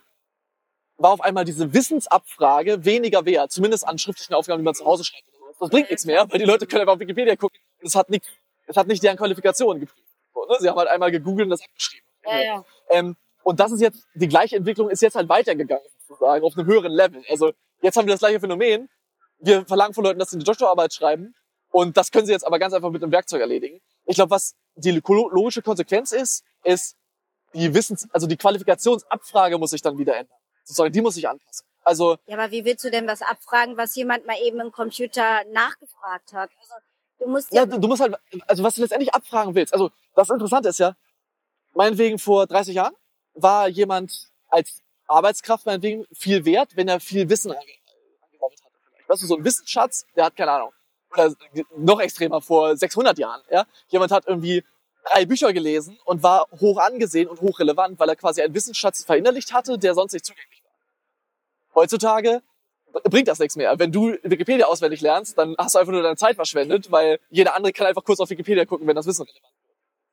Speaker 2: war auf einmal diese Wissensabfrage weniger wert, zumindest an schriftlichen Aufgaben, die man zu Hause schreibt. Das bringt nichts mehr, weil die Leute können einfach auf Wikipedia gucken und es hat nicht, es hat nicht deren Qualifikationen geprüft. So, ne? Sie haben halt einmal gegoogelt und das abgeschrieben.
Speaker 3: Ja, ja.
Speaker 2: Ähm, und das ist jetzt, die gleiche Entwicklung ist jetzt halt weitergegangen, sozusagen, auf einem höheren Level. Also jetzt haben wir das gleiche Phänomen. Wir verlangen von Leuten, dass sie eine Doktorarbeit schreiben und das können sie jetzt aber ganz einfach mit einem Werkzeug erledigen. Ich glaube, was die logische Konsequenz ist, ist die Wissens-, also die Qualifikationsabfrage muss sich dann wieder ändern. Sozusagen, die muss sich anpassen. Also,
Speaker 3: Ja, aber wie willst du denn was abfragen, was jemand mal eben im Computer nachgefragt hat? Also, du musst ja,
Speaker 2: ja, du, du musst halt, also was du letztendlich abfragen willst. Also, das Interessante ist ja, meinetwegen vor dreißig Jahren war jemand als Arbeitskraft meinetwegen viel wert, wenn er viel Wissen angesammelt hatte. Weißt du, so ein Wissensschatz, der hat keine Ahnung. Oder noch extremer, vor sechshundert Jahren, ja. Jemand hat irgendwie drei Bücher gelesen und war hoch angesehen und hochrelevant, weil er quasi einen Wissensschatz verinnerlicht hatte, der sonst nicht zugänglich war. Heutzutage bringt das nichts mehr. Wenn du Wikipedia auswendig lernst, dann hast du einfach nur deine Zeit verschwendet, weil jeder andere kann einfach kurz auf Wikipedia gucken, wenn das Wissen relevant ist.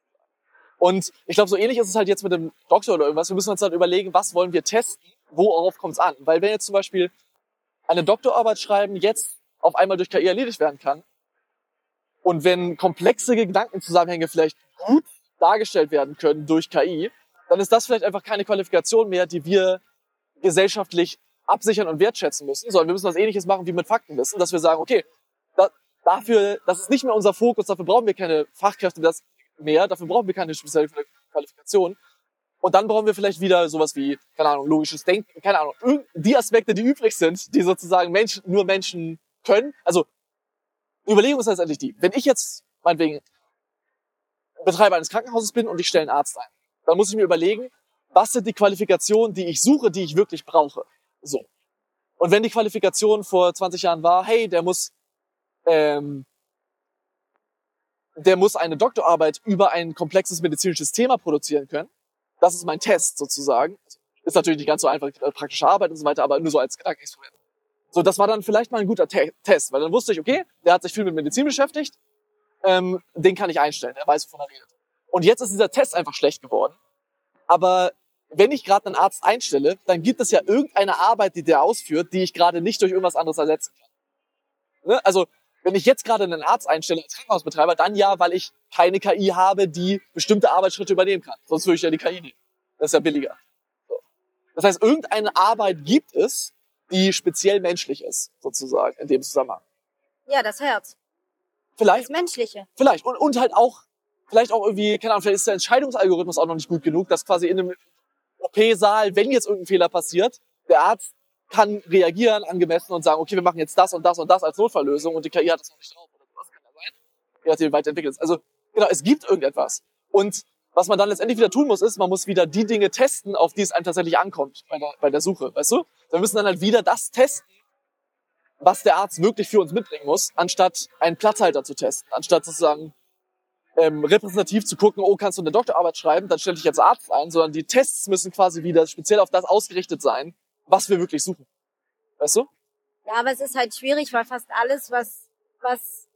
Speaker 2: Und ich glaube, so ähnlich ist es halt jetzt mit dem Doktor oder irgendwas. Wir müssen uns dann überlegen, was wollen wir testen, worauf kommt es an. Weil wenn jetzt zum Beispiel eine Doktorarbeit schreiben jetzt auf einmal durch K I erledigt werden kann und wenn komplexe Gedankenzusammenhänge vielleicht gut dargestellt werden können durch K I, dann ist das vielleicht einfach keine Qualifikation mehr, die wir gesellschaftlich absichern und wertschätzen müssen, sondern wir müssen was Ähnliches machen wie mit Faktenwissen, dass wir sagen, okay, da, dafür, das ist nicht mehr unser Fokus, dafür brauchen wir keine Fachkräfte das mehr, dafür brauchen wir keine spezielle Qualifikation. Und dann brauchen wir vielleicht wieder sowas wie, keine Ahnung, logisches Denken, keine Ahnung, die Aspekte, die übrig sind, die sozusagen Menschen, nur Menschen können. Also, die Überlegung ist letztendlich die, wenn ich jetzt, meinetwegen, Betreiber eines Krankenhauses bin und ich stelle einen Arzt ein, dann muss ich mir überlegen, was sind die Qualifikationen, die ich suche, die ich wirklich brauche. So. Und wenn die Qualifikation vor zwanzig Jahren war, hey, der muss, ähm, der muss eine Doktorarbeit über ein komplexes medizinisches Thema produzieren können, das ist mein Test sozusagen. Ist natürlich nicht ganz so einfach, praktische Arbeit und so weiter, aber nur so als Gedankenexperiment. So, das war dann vielleicht mal ein guter Te- Test, weil dann wusste ich, okay, der hat sich viel mit Medizin beschäftigt, ähm, den kann ich einstellen, der weiß, wovon er redet. Und jetzt ist dieser Test einfach schlecht geworden. Aber wenn ich gerade einen Arzt einstelle, dann gibt es ja irgendeine Arbeit, die der ausführt, die ich gerade nicht durch irgendwas anderes ersetzen kann. Ne? Also, wenn ich jetzt gerade einen Arzt einstelle als Krankenhausbetreiber, dann ja, weil ich keine K I habe, die bestimmte Arbeitsschritte übernehmen kann. Sonst würde ich ja die K I nehmen. Das ist ja billiger. So. Das heißt, irgendeine Arbeit gibt es, die speziell menschlich ist, sozusagen, in dem Zusammenhang.
Speaker 3: Ja, das Herz.
Speaker 2: Vielleicht.
Speaker 3: Das Menschliche.
Speaker 2: Vielleicht. Und, und halt auch, vielleicht auch irgendwie, keine Ahnung, vielleicht ist der Entscheidungsalgorithmus auch noch nicht gut genug, dass quasi in einem O P-Saal, wenn jetzt irgendein Fehler passiert, der Arzt kann reagieren angemessen und sagen, okay, wir machen jetzt das und das und das als Notfalllösung und die K I hat das noch nicht drauf. Oder was kann da sein? Je nachdem, wie weiterentwickelt ist. Also, genau, es gibt irgendetwas. Und was man dann letztendlich wieder tun muss, ist, man muss wieder die Dinge testen, auf die es einem tatsächlich ankommt bei der, bei der Suche, weißt du? Wir müssen dann halt wieder das testen, was der Arzt wirklich für uns mitbringen muss, anstatt einen Platzhalter zu testen, anstatt sozusagen ähm, repräsentativ zu gucken, oh, kannst du eine Doktorarbeit schreiben, dann stell dich jetzt Arzt ein, sondern die Tests müssen quasi wieder speziell auf das ausgerichtet sein, was wir wirklich suchen. Weißt du?
Speaker 3: Ja, aber es ist halt schwierig, weil fast alles, was, was,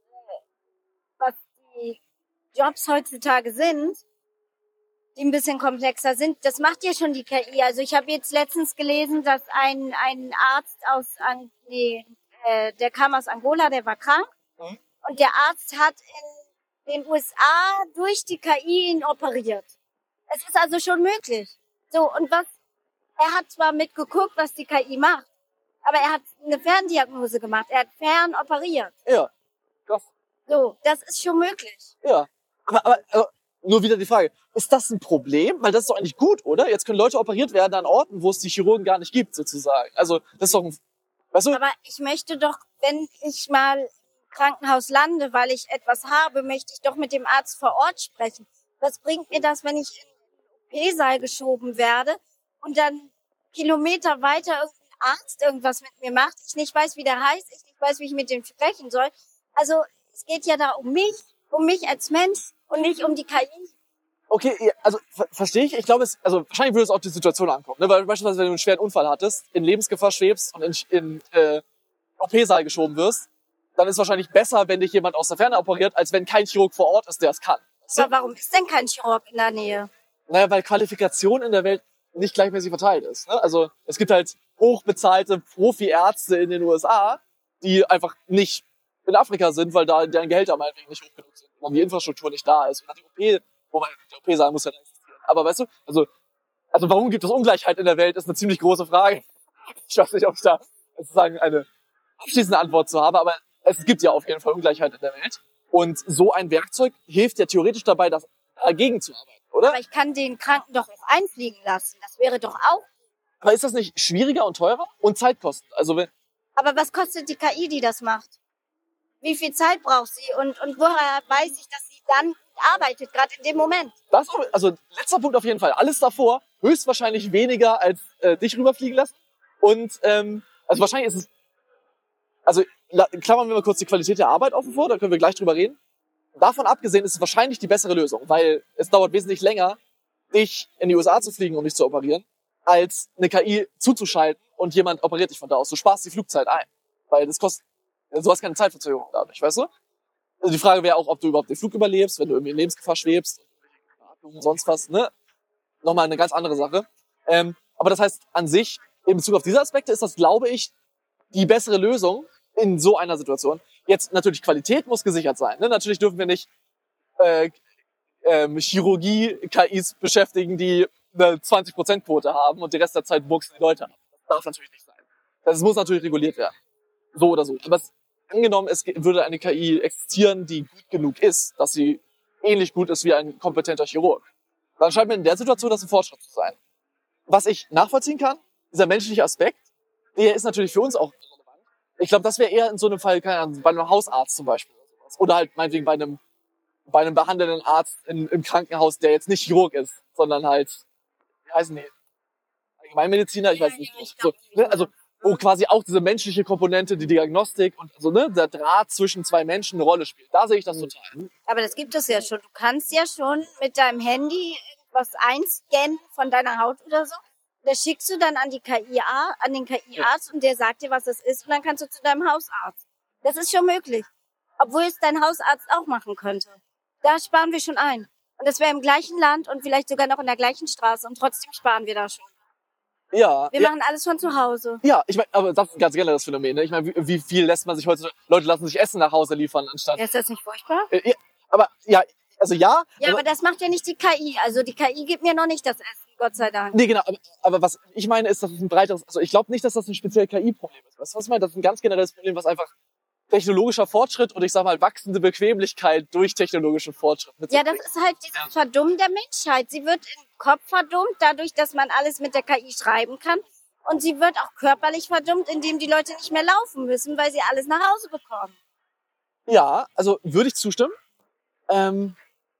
Speaker 3: was die Jobs heutzutage sind, die ein bisschen komplexer sind, das macht ja schon die K I. Also ich habe jetzt letztens gelesen, dass ein, ein Arzt aus, An- nee, äh, der kam aus Angola, der war krank.
Speaker 2: Mhm.
Speaker 3: Und der Arzt hat in den U S A durch die K I ihn operiert. Es ist also schon möglich. So, und was, er hat zwar mitgeguckt, was die K I macht, aber er hat eine Ferndiagnose gemacht. Er hat fern operiert.
Speaker 2: Ja. Krass.
Speaker 3: So, das ist schon möglich.
Speaker 2: Ja. Aber, aber, aber nur wieder die Frage, ist das ein Problem? Weil das ist doch eigentlich gut, oder? Jetzt können Leute operiert werden an Orten, wo es die Chirurgen gar nicht gibt, sozusagen. Also, das ist doch ein, weißt du?
Speaker 3: Aber ich möchte doch, wenn ich mal im Krankenhaus lande, weil ich etwas habe, möchte ich doch mit dem Arzt vor Ort sprechen. Was bringt mir das, wenn ich in den O P-Saal geschoben werde und dann Kilometer weiter irgendein Arzt irgendwas mit mir macht, ich nicht weiß, wie der heißt, ich nicht weiß, wie ich mit dem sprechen soll. Also, es geht ja da um mich, um mich als Mensch und nicht um die K I.
Speaker 2: Okay, ja, also ver verstehe ich. Ich glaube, es, also wahrscheinlich würde es auf die Situation ankommen. Ne? Weil beispielsweise, wenn du einen schweren Unfall hattest, in Lebensgefahr schwebst und in, in äh, O P-Saal geschoben wirst, dann ist es wahrscheinlich besser, wenn dich jemand aus der Ferne operiert, als wenn kein Chirurg vor Ort ist, der es kann.
Speaker 3: Aber warum ist denn kein Chirurg in der Nähe?
Speaker 2: Naja, weil Qualifikation in der Welt nicht gleichmäßig verteilt ist. Ne? Also es gibt halt hochbezahlte Profi-Ärzte in den U S A, die einfach nicht in Afrika sind, weil da deren Gehälter meinetwegen nicht hoch genug sind und die Infrastruktur nicht da ist. Und die O P, wobei der O P-Saal muss ja da existieren. Aber weißt du, also, also warum gibt es Ungleichheit in der Welt, ist eine ziemlich große Frage. Ich weiß nicht, ob ich da sozusagen eine abschließende Antwort zu habe, aber es gibt ja auf jeden Fall Ungleichheit in der Welt. Und so ein Werkzeug hilft ja theoretisch dabei, das dagegen zu arbeiten, oder?
Speaker 3: Aber ich kann den Kranken doch auch einfliegen lassen. Das wäre doch auch.
Speaker 2: Aber ist das nicht schwieriger und teurer und Zeitkosten? Also wenn,
Speaker 3: Aber was kostet die K I, die das macht? Wie viel Zeit braucht sie? Und, und woher weiß ich, dass sie dann arbeitet, gerade in dem Moment?
Speaker 2: das, also letzter Punkt auf jeden Fall. Alles davor höchstwahrscheinlich weniger als äh, dich rüberfliegen lassen. Und ähm, also wahrscheinlich ist es, also la- klammern wir mal kurz die Qualität der Arbeit außen vor, da können wir gleich drüber reden. Davon abgesehen ist es wahrscheinlich die bessere Lösung, weil es dauert wesentlich länger, dich in die U S A zu fliegen, um dich zu operieren, als eine K I zuzuschalten und jemand operiert dich von da aus. Du sparst die Flugzeit ein, weil das kostet, du hast keine Zeitverzögerung dadurch, weißt du? Also die Frage wäre auch, ob du überhaupt den Flug überlebst, wenn du irgendwie in Lebensgefahr schwebst, und sonst was, ne? Nochmal eine ganz andere Sache. Ähm, aber das heißt, an sich, in Bezug auf diese Aspekte, ist das, glaube ich, die bessere Lösung in so einer Situation. Jetzt natürlich, Qualität muss gesichert sein. Ne? Natürlich dürfen wir nicht äh, ähm, Chirurgie-K Is beschäftigen, die eine zwanzig Prozent Quote haben und die Rest der Zeit buchsen die Leute ab. Das darf natürlich nicht sein. Das muss natürlich reguliert werden. So oder so. Aber es, angenommen, es würde eine K I existieren, die gut genug ist, dass sie ähnlich gut ist wie ein kompetenter Chirurg, dann scheint mir in der Situation das ein Fortschritt zu sein. Was ich nachvollziehen kann, dieser menschliche Aspekt, der ist natürlich für uns auch relevant. Ich glaube, das wäre eher in so einem Fall, keine Ahnung, bei einem Hausarzt zum Beispiel. Oder halt meinetwegen bei einem, bei einem behandelnden Arzt in, im Krankenhaus, der jetzt nicht Chirurg ist, sondern halt, wie heißen die? Allgemeinmediziner, ich weiß nicht. So, ne? Also, wo quasi auch diese menschliche Komponente, die Diagnostik und so, ne, der Draht zwischen zwei Menschen eine Rolle spielt. Da sehe ich das total.
Speaker 3: Aber das gibt es ja schon. Du kannst ja schon mit deinem Handy irgendwas einscannen von deiner Haut oder so. Das schickst du dann an die K I, an den K I-Arzt und der sagt dir, was das ist und dann kannst du zu deinem Hausarzt. Das ist schon möglich. Obwohl es dein Hausarzt auch machen könnte. Da sparen wir schon ein. Und das wäre im gleichen Land und vielleicht sogar noch in der gleichen Straße und trotzdem sparen wir da schon.
Speaker 2: Ja.
Speaker 3: Wir
Speaker 2: ja.
Speaker 3: machen alles von zu Hause.
Speaker 2: Ja, ich meine, aber das ist ganz generell das Phänomen. Ne? Ich meine, wie, wie viel lässt man sich heute, Leute lassen sich Essen nach Hause liefern, anstatt...
Speaker 3: Ist das nicht furchtbar?
Speaker 2: Äh, ja, aber, ja, also ja...
Speaker 3: Ja,
Speaker 2: aber,
Speaker 3: aber das macht ja nicht die K I. Also die K I gibt mir noch nicht das Essen, Gott sei Dank.
Speaker 2: Nee, genau, aber, aber was ich meine ist, dass es ein breiteres... Also ich glaube nicht, dass das ein speziell K I-Problem ist. Weißt du, was ich meine? Das ist ein ganz generelles Problem, was einfach technologischer Fortschritt und ich sag mal wachsende Bequemlichkeit durch technologischen Fortschritt mit sich
Speaker 3: Ja, das
Speaker 2: bringt.
Speaker 3: ist halt dieses Verdummen der Menschheit. Sie wird im Kopf verdummt, dadurch, dass man alles mit der K I schreiben kann. Und sie wird auch körperlich verdummt, indem die Leute nicht mehr laufen müssen, weil sie alles nach Hause bekommen.
Speaker 2: Ja, also würde ich zustimmen. Ähm,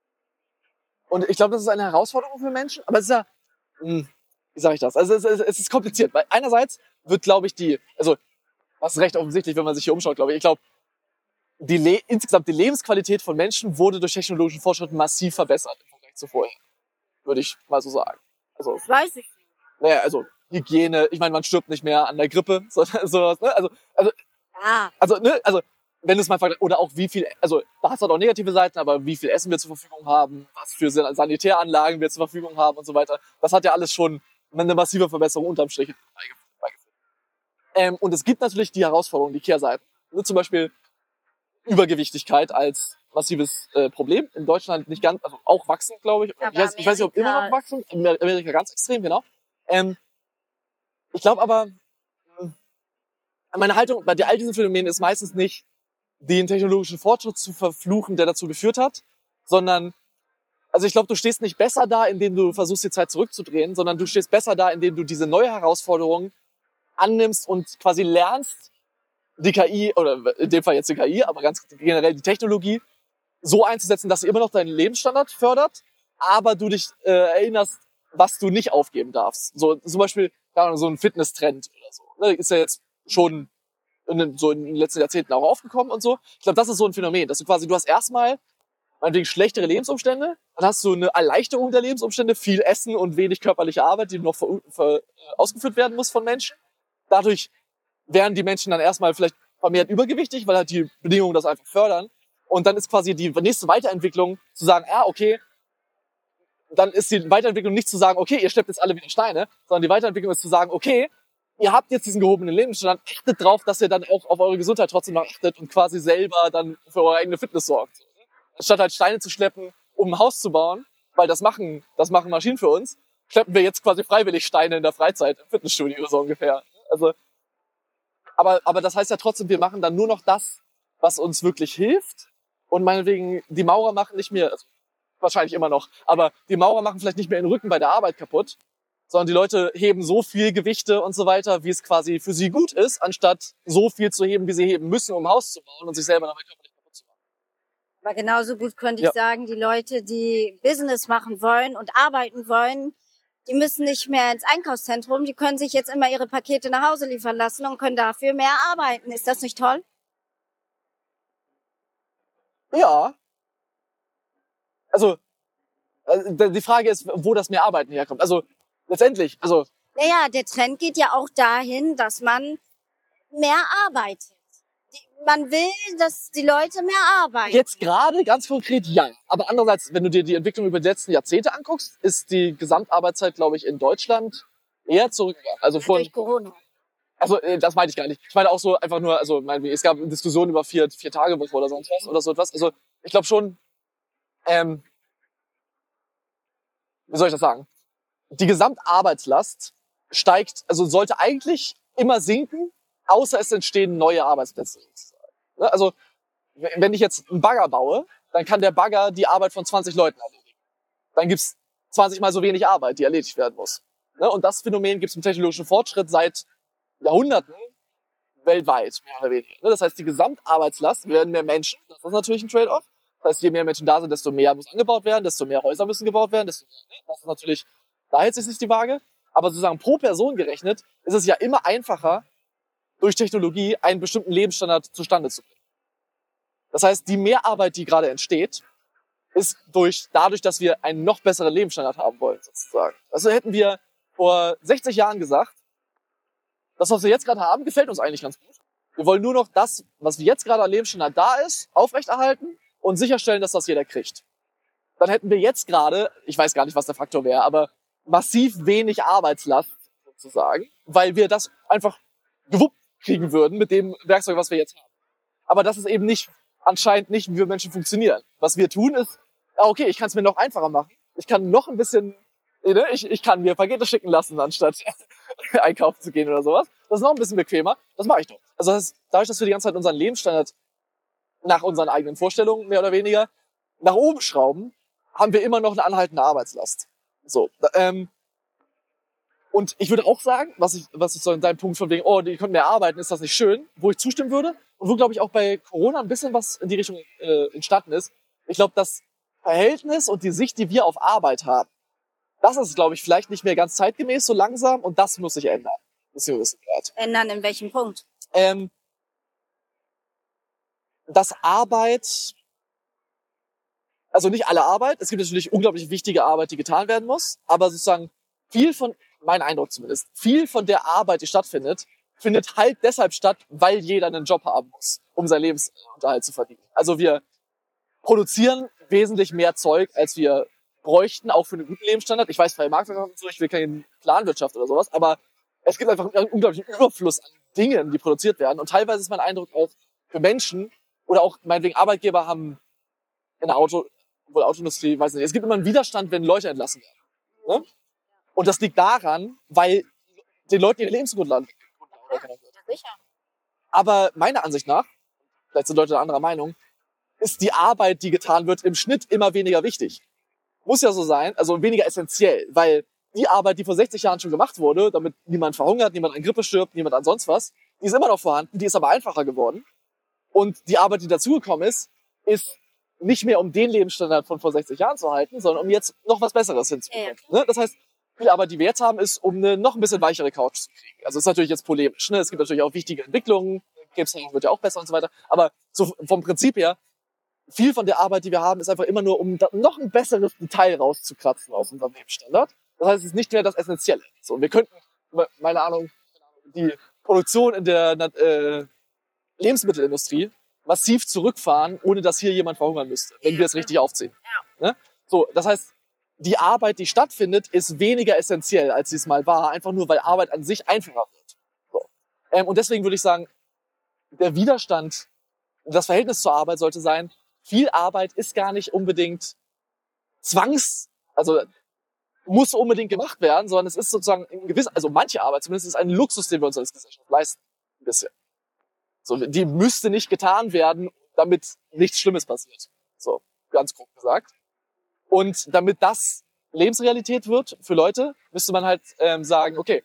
Speaker 2: und ich glaube, das ist eine Herausforderung für Menschen. Aber es ist ja, mh, wie sage ich das? Also es, es, es ist kompliziert. Weil einerseits wird, glaube ich, die, also was ist recht offensichtlich, wenn man sich hier umschaut, glaube ich. Ich glaube, die Le- insgesamt die Lebensqualität von Menschen wurde durch technologischen Fortschritt massiv verbessert im Vergleich zu vorher. Würde ich mal so sagen. Also,
Speaker 3: Das weiß ich.
Speaker 2: naja, also Hygiene, ich meine, man stirbt nicht mehr an der Grippe, sondern sowas, ne? Also, also,
Speaker 3: Ja,
Speaker 2: also, ne, also, wenn du es mal fragst, oder auch wie viel, also, da hast du halt auch negative Seiten, aber wie viel Essen wir zur Verfügung haben, was für San- Sanitäranlagen wir zur Verfügung haben und so weiter, das hat ja alles schon eine massive Verbesserung unterm Strich beigeführt. Ähm, und es gibt natürlich die Herausforderungen, die Kehrseiten. Ne, zum Beispiel Übergewichtigkeit als massives äh, Problem. In Deutschland nicht ganz, also auch wachsend, glaube ich.
Speaker 3: Aber
Speaker 2: Ich weiß, ich weiß nicht, ob immer noch
Speaker 3: Amerika-
Speaker 2: wachsen. In Amerika ganz extrem, genau. Ähm, ich glaube aber, mh, meine Haltung bei all diesen Phänomenen ist meistens nicht, den technologischen Fortschritt zu verfluchen, der dazu geführt hat, sondern, also ich glaube, du stehst nicht besser da, indem du versuchst, die Zeit zurückzudrehen, sondern du stehst besser da, indem du diese neue Herausforderung annimmst und quasi lernst, die K I, oder in dem Fall jetzt die K I, aber ganz generell die Technologie, so einzusetzen, dass sie immer noch deinen Lebensstandard fördert, aber du dich äh, erinnerst, was du nicht aufgeben darfst. So zum Beispiel keine Ahnung, so ein Fitnesstrend oder so. Ne, ist ja jetzt schon in den, so in den letzten Jahrzehnten auch aufgekommen und so. Ich glaube, das ist so ein Phänomen, dass du quasi, du hast erstmal meinetwegen schlechtere Lebensumstände, dann hast du eine Erleichterung der Lebensumstände, viel Essen und wenig körperliche Arbeit, die noch ver, ver, ausgeführt werden muss von Menschen. Dadurch werden die Menschen dann erstmal vielleicht vermehrt übergewichtig, weil halt die Bedingungen das einfach fördern. Und dann ist quasi die nächste Weiterentwicklung zu sagen, ah, okay, dann ist die Weiterentwicklung nicht zu sagen, okay, ihr schleppt jetzt alle wieder Steine, sondern die Weiterentwicklung ist zu sagen, okay, ihr habt jetzt diesen gehobenen Lebensstandard, achtet drauf, dass ihr dann auch auf eure Gesundheit trotzdem noch achtet und quasi selber dann für eure eigene Fitness sorgt. Anstatt halt Steine zu schleppen, um ein Haus zu bauen, weil das machen, das machen Maschinen für uns, schleppen wir jetzt quasi freiwillig Steine in der Freizeit im Fitnessstudio so ungefähr. Also, aber, aber das heißt ja trotzdem, wir machen dann nur noch das, was uns wirklich hilft. Und meinetwegen, die Maurer machen nicht mehr, also wahrscheinlich immer noch, aber die Maurer machen vielleicht nicht mehr den Rücken bei der Arbeit kaputt, sondern die Leute heben so viel Gewichte und so weiter, wie es quasi für sie gut ist, anstatt so viel zu heben, wie sie heben müssen, um ein Haus zu bauen und sich selber dabei körperlich kaputt zu machen.
Speaker 3: aber genauso gut könnte ich
Speaker 2: Ja.
Speaker 3: sagen, die Leute, die Business machen wollen und arbeiten wollen, die müssen nicht mehr ins Einkaufszentrum, die können sich jetzt immer ihre Pakete nach Hause liefern lassen und können dafür mehr arbeiten. Ist das nicht toll?
Speaker 2: Ja. Also, also die Frage ist, wo das mehr Arbeiten herkommt. Also letztendlich, also
Speaker 3: Naja, der Trend geht ja auch dahin, dass man mehr arbeitet. Die, man will, dass die Leute mehr arbeiten.
Speaker 2: jetzt gerade ganz konkret ja. Aber andererseits, wenn du dir die Entwicklung über die letzten Jahrzehnte anguckst, ist die Gesamtarbeitszeit, glaube ich, in Deutschland eher zurückgegangen. Also von,
Speaker 3: Durch Corona.
Speaker 2: also äh, das meine ich gar nicht. Ich meine auch so einfach nur, also mein, es gab Diskussionen über vier, vier Tage Woche oder sonst was oder so etwas. Also ich glaube schon, ähm, wie soll ich das sagen? Die Gesamtarbeitslast steigt, also sollte eigentlich immer sinken, außer es entstehen neue Arbeitsplätze. Also wenn ich jetzt einen Bagger baue, dann kann der Bagger die Arbeit von zwanzig Leuten erledigen. Dann gibt's zwanzig mal so wenig Arbeit, die erledigt werden muss. Und das Phänomen gibt's im technologischen Fortschritt seit Jahrhunderten weltweit, mehr oder weniger. Das heißt, die Gesamtarbeitslast, wir werden mehr Menschen, das ist natürlich ein Trade-off. Das heißt, je mehr Menschen da sind, desto mehr muss angebaut werden, desto mehr Häuser müssen gebaut werden, desto mehr, das ist natürlich, da hält sich nicht die Waage. Aber sozusagen pro Person gerechnet, ist es ja immer einfacher, durch Technologie einen bestimmten Lebensstandard zustande zu bringen. Das heißt, die Mehrarbeit, die gerade entsteht, ist durch, dadurch, dass wir einen noch besseren Lebensstandard haben wollen, sozusagen. Also hätten wir vor sechzig Jahren gesagt, das, was wir jetzt gerade haben, gefällt uns eigentlich ganz gut. Wir wollen nur noch das, was jetzt gerade an Lebensstandard da ist, aufrechterhalten und sicherstellen, dass das jeder kriegt. Dann hätten wir jetzt gerade, ich weiß gar nicht, was der Faktor wäre, aber massiv wenig Arbeitslast, sozusagen, weil wir das einfach gewuppt kriegen würden mit dem Werkzeug, was wir jetzt haben. Aber das ist eben nicht, anscheinend nicht, wie wir Menschen funktionieren. Was wir tun ist, okay, ich kann es mir noch einfacher machen. Ich kann noch ein bisschen, ich, ich kann mir Pakete schicken lassen, anstatt einkaufen zu gehen oder sowas. Das ist noch ein bisschen bequemer. Das mache ich doch. Also das ist, dadurch, dass wir die ganze Zeit unseren Lebensstandard nach unseren eigenen Vorstellungen, mehr oder weniger, nach oben schrauben, haben wir immer noch eine anhaltende Arbeitslast. So, ähm, und ich würde auch sagen, was ich, was ich so in deinem Punkt von wegen, oh, die können mehr arbeiten, ist das nicht schön, wo ich zustimmen würde und wo, glaube ich, auch bei Corona ein bisschen was in die Richtung äh, entstanden ist. Ich glaube, das Verhältnis und die Sicht, die wir auf Arbeit haben, das ist, glaube ich, vielleicht nicht mehr ganz zeitgemäß so langsam und das muss sich ändern. Bis zu einem gewissen Grad.
Speaker 3: Ändern in welchem Punkt?
Speaker 2: Ähm, dass Arbeit, also nicht alle Arbeit, es gibt natürlich unglaublich wichtige Arbeit, die getan werden muss, aber sozusagen viel von, mein Eindruck zumindest, viel von der Arbeit, die stattfindet, findet halt deshalb statt, weil jeder einen Job haben muss, um seinen Lebensunterhalt zu verdienen. Also wir produzieren wesentlich mehr Zeug, als wir bräuchten, auch für einen guten Lebensstandard. Ich weiß, freie Marktwirtschaft und so, ich will keine Planwirtschaft oder sowas, aber es gibt einfach einen unglaublichen Überfluss an Dingen, die produziert werden. Und teilweise ist mein Eindruck auch für Menschen oder auch meinetwegen Arbeitgeber haben in der Auto, wohl Autoindustrie, weiß nicht, es gibt immer einen Widerstand, wenn Leute entlassen werden. Ne? Und das liegt daran, weil den Leuten ihre Lebensgrundlage weggenommen wird.
Speaker 3: Sicher.
Speaker 2: Aber meiner Ansicht nach, vielleicht sind Leute anderer Meinung, ist die Arbeit, die getan wird, im Schnitt immer weniger wichtig. Muss ja so sein, also weniger essentiell, weil die Arbeit, die vor sechzig Jahren schon gemacht wurde, damit niemand verhungert, niemand an Grippe stirbt, niemand an sonst was, die ist immer noch vorhanden, die ist aber einfacher geworden. Und die Arbeit, die dazugekommen ist, ist nicht mehr um den Lebensstandard von vor sechzig Jahren zu halten, sondern um jetzt noch was Besseres hinzubekommen.
Speaker 3: Ja.
Speaker 2: Ne? Das heißt, viel Arbeit, die wir jetzt haben, ist, um eine noch ein bisschen weichere Couch zu kriegen. Also ist natürlich jetzt polemisch. Ne? Es gibt natürlich auch wichtige Entwicklungen, Krebsheilung wird ja auch besser und so weiter. Aber so vom Prinzip her, viel von der Arbeit, die wir haben, ist einfach immer nur, um noch ein besseres Detail rauszukratzen aus unserem Lebensstandard. Das heißt, es ist nicht mehr das Essentielle. So, und wir könnten, meine Ahnung, die Produktion in der äh, Lebensmittelindustrie massiv zurückfahren, ohne dass hier jemand verhungern müsste, wenn wir es richtig aufziehen.
Speaker 3: Ja.
Speaker 2: Ne? So, das heißt, die Arbeit, die stattfindet, ist weniger essentiell, als sie es mal war, einfach nur, weil Arbeit an sich einfacher wird. So. Ähm, und deswegen würde ich sagen, der Widerstand, das Verhältnis zur Arbeit sollte sein, viel Arbeit ist gar nicht unbedingt zwangs, also muss unbedingt gemacht werden, sondern es ist sozusagen ein gewiss, also manche Arbeit zumindest ist ein Luxus, den wir uns als Gesellschaft leisten. Ein bisschen. So, die müsste nicht getan werden, damit nichts Schlimmes passiert. So, ganz grob gesagt. Und damit das Lebensrealität wird für Leute, müsste man halt ähm, sagen, okay,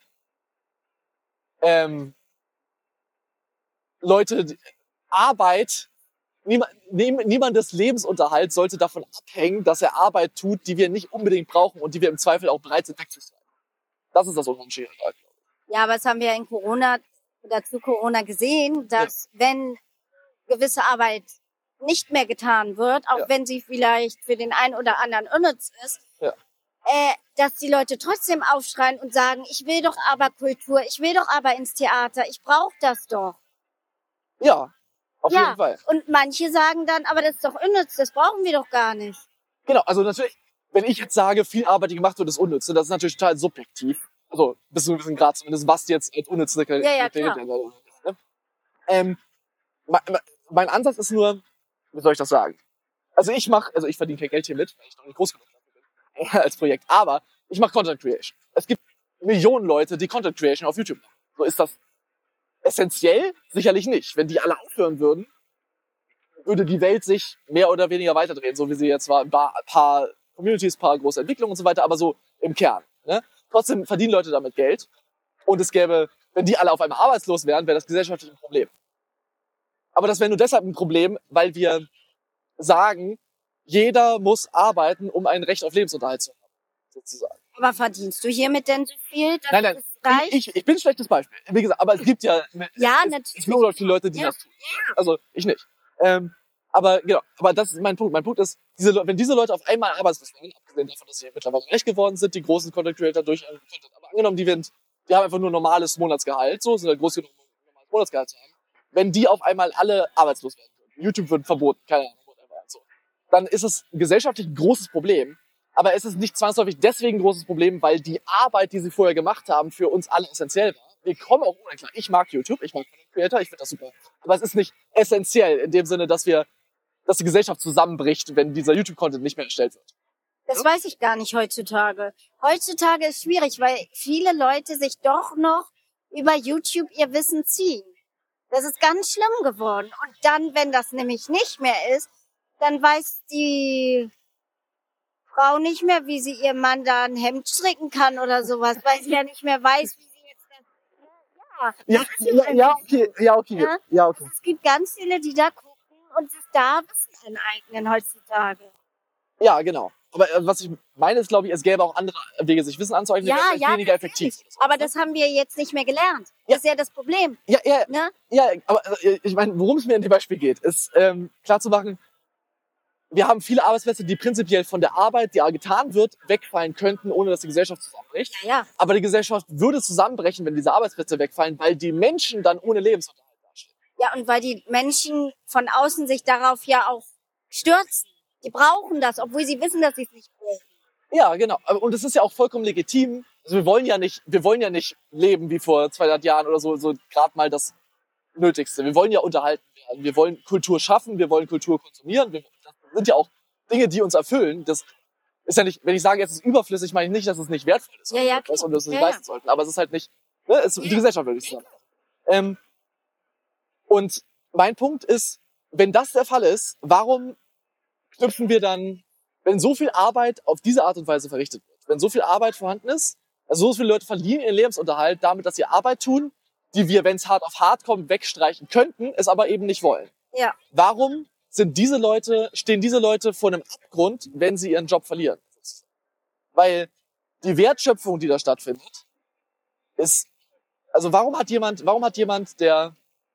Speaker 2: ähm, Leute, die, Arbeit, niemand, niemandes Lebensunterhalt sollte davon abhängen, dass er Arbeit tut, die wir nicht unbedingt brauchen und die wir im Zweifel auch bereit sind wegzuschreiben. Das ist das Unmenschliche.
Speaker 3: Ja, aber das haben wir in Corona, dazu Corona gesehen, dass ja. wenn gewisse Arbeit nicht mehr getan wird, auch ja. wenn sie vielleicht für den einen oder anderen unnütz ist,
Speaker 2: ja.
Speaker 3: äh, dass die Leute trotzdem aufschreien und sagen, ich will doch aber Kultur, ich will doch aber ins Theater, ich brauche das doch.
Speaker 2: Ja, auf
Speaker 3: ja.
Speaker 2: jeden Fall.
Speaker 3: Und manche sagen dann, aber das ist doch unnütz, das brauchen wir doch gar nicht.
Speaker 2: Genau, also natürlich, wenn ich jetzt sage, viel Arbeit, die gemacht wird, ist unnütz, das ist natürlich total subjektiv. Also bis zu einem gewissen Grad zumindest, was jetzt als unnütz
Speaker 3: ja, ja, klar.
Speaker 2: ist. Ne? Ähm, mein, mein Ansatz ist nur, wie soll ich das sagen? Also ich mache, also ich verdiene kein Geld hier mit, weil ich noch nicht groß genug bin als Projekt, aber ich mache Content Creation. Es gibt Millionen Leute, die Content Creation auf YouTube machen. So ist das essentiell sicherlich nicht. Wenn die alle aufhören würden, würde die Welt sich mehr oder weniger weiterdrehen, so wie sie jetzt war. Ein paar, paar Communities, ein paar große Entwicklungen und so weiter, aber so im Kern. Ne? Trotzdem verdienen Leute damit Geld. Und es gäbe, wenn die alle auf einmal arbeitslos wären, wäre das gesellschaftlich ein Problem. Aber das wäre nur deshalb ein Problem, weil wir sagen, jeder muss arbeiten, um ein Recht auf Lebensunterhalt zu haben, sozusagen.
Speaker 3: Aber verdienst du hiermit denn so viel, dass
Speaker 2: Nein, nein,
Speaker 3: es reicht?
Speaker 2: ich, ich bin ein schlechtes Beispiel. Wie gesagt, aber es gibt ja,
Speaker 3: Ja,
Speaker 2: es,
Speaker 3: natürlich.
Speaker 2: es gibt unglaublich viele Leute, die
Speaker 3: Ja.
Speaker 2: das tun. Also ich nicht. Ähm, aber genau, aber das ist mein Punkt. Mein Punkt ist, diese, Le- wenn diese Leute auf einmal arbeitslos werden, abgesehen davon, dass sie mittlerweile recht geworden sind, die großen Content Creator durch, äh, Content, aber angenommen, die, werden, die haben einfach nur normales Monatsgehalt, so sind halt groß genug, um normales Monatsgehalt zu haben. Wenn die auf einmal alle arbeitslos werden würden, YouTube wird verboten, keine Ahnung, whatever, so, dann ist es gesellschaftlich ein großes Problem. Aber es ist nicht zwangsläufig deswegen ein großes Problem, weil die Arbeit, die sie vorher gemacht haben, für uns alle essentiell war. Wir kommen auch ohne klar. Ich mag YouTube, ich mag Content Creator, ich finde das super. Aber es ist nicht essentiell in dem Sinne, dass wir, dass die Gesellschaft zusammenbricht, wenn dieser YouTube-Content nicht mehr erstellt wird.
Speaker 3: Das weiß ich gar nicht heutzutage. Heutzutage ist schwierig, weil viele Leute sich doch noch über YouTube ihr Wissen ziehen. Das ist ganz schlimm geworden. Und dann, wenn das nämlich nicht mehr ist, dann weiß die Frau nicht mehr, wie sie ihrem Mann da ein Hemd stricken kann oder sowas, weil sie ja nicht mehr weiß, wie sie jetzt das... Ja,
Speaker 2: Ja, ja, ja, okay, ja, okay,
Speaker 3: Ja.
Speaker 2: ja, okay.
Speaker 3: es gibt ganz viele, die da gucken und sich da Wissen aneignen heutzutage.
Speaker 2: Ja, genau. Aber äh, was ich meine ist, glaube ich, es gäbe auch andere Wege, sich Wissen anzueignen,
Speaker 3: Ja,
Speaker 2: wäre vielleicht
Speaker 3: ja,
Speaker 2: weniger effektiv.
Speaker 3: natürlich. Aber das haben wir jetzt nicht mehr gelernt.
Speaker 2: Ja.
Speaker 3: Das ist ja das Problem.
Speaker 2: Ja, ja,
Speaker 3: Ne?
Speaker 2: ja, aber äh, ich meine, worum es mir in dem Beispiel geht, ist ähm, klar zu machen, wir haben viele Arbeitsplätze, die prinzipiell von der Arbeit, die getan wird, wegfallen könnten, ohne dass die Gesellschaft zusammenbricht.
Speaker 3: Ja, ja.
Speaker 2: Aber die Gesellschaft würde zusammenbrechen, wenn diese Arbeitsplätze wegfallen, weil die Menschen dann ohne Lebensunterhalt dastehen.
Speaker 3: Ja, und weil die Menschen von außen sich darauf ja auch stürzen. Die brauchen das, obwohl sie wissen, dass sie es nicht brauchen.
Speaker 2: Ja, genau. Aber- Und es ist ja auch vollkommen legitim. Also wir wollen ja nicht, wir wollen ja nicht leben wie vor zweihundert Jahren oder so, so gerade mal das Nötigste. Wir wollen ja unterhalten werden. Wir wollen Kultur schaffen, wir wollen Kultur konsumieren. Wir, das sind ja auch Dinge, die uns erfüllen. Das ist ja nicht, wenn ich sage, es ist überflüssig, meine ich nicht, dass es nicht wertvoll ist.
Speaker 3: Ja, ja,
Speaker 2: oder etwas
Speaker 3: klar.
Speaker 2: und dass wir es nicht
Speaker 3: Ja, ja.
Speaker 2: leisten sollten. Aber es ist halt nicht, ne, es, die Gesellschaft will nicht zusammen. Ähm, und mein Punkt ist, wenn das der Fall ist, warum knüpfen wir dann, wenn so viel Arbeit auf diese Art und Weise verrichtet wird, wenn so viel Arbeit vorhanden ist, also so viele Leute verlieren ihren Lebensunterhalt damit, dass sie Arbeit tun, die wir, wenn es hart auf hart kommt, wegstreichen könnten, es aber eben nicht wollen.
Speaker 3: Ja.
Speaker 2: Warum sind diese Leute, stehen diese Leute vor einem Abgrund, wenn sie ihren Job verlieren? Weil die Wertschöpfung, die da stattfindet, ist, also warum hat jemand, warum hat jemand, der,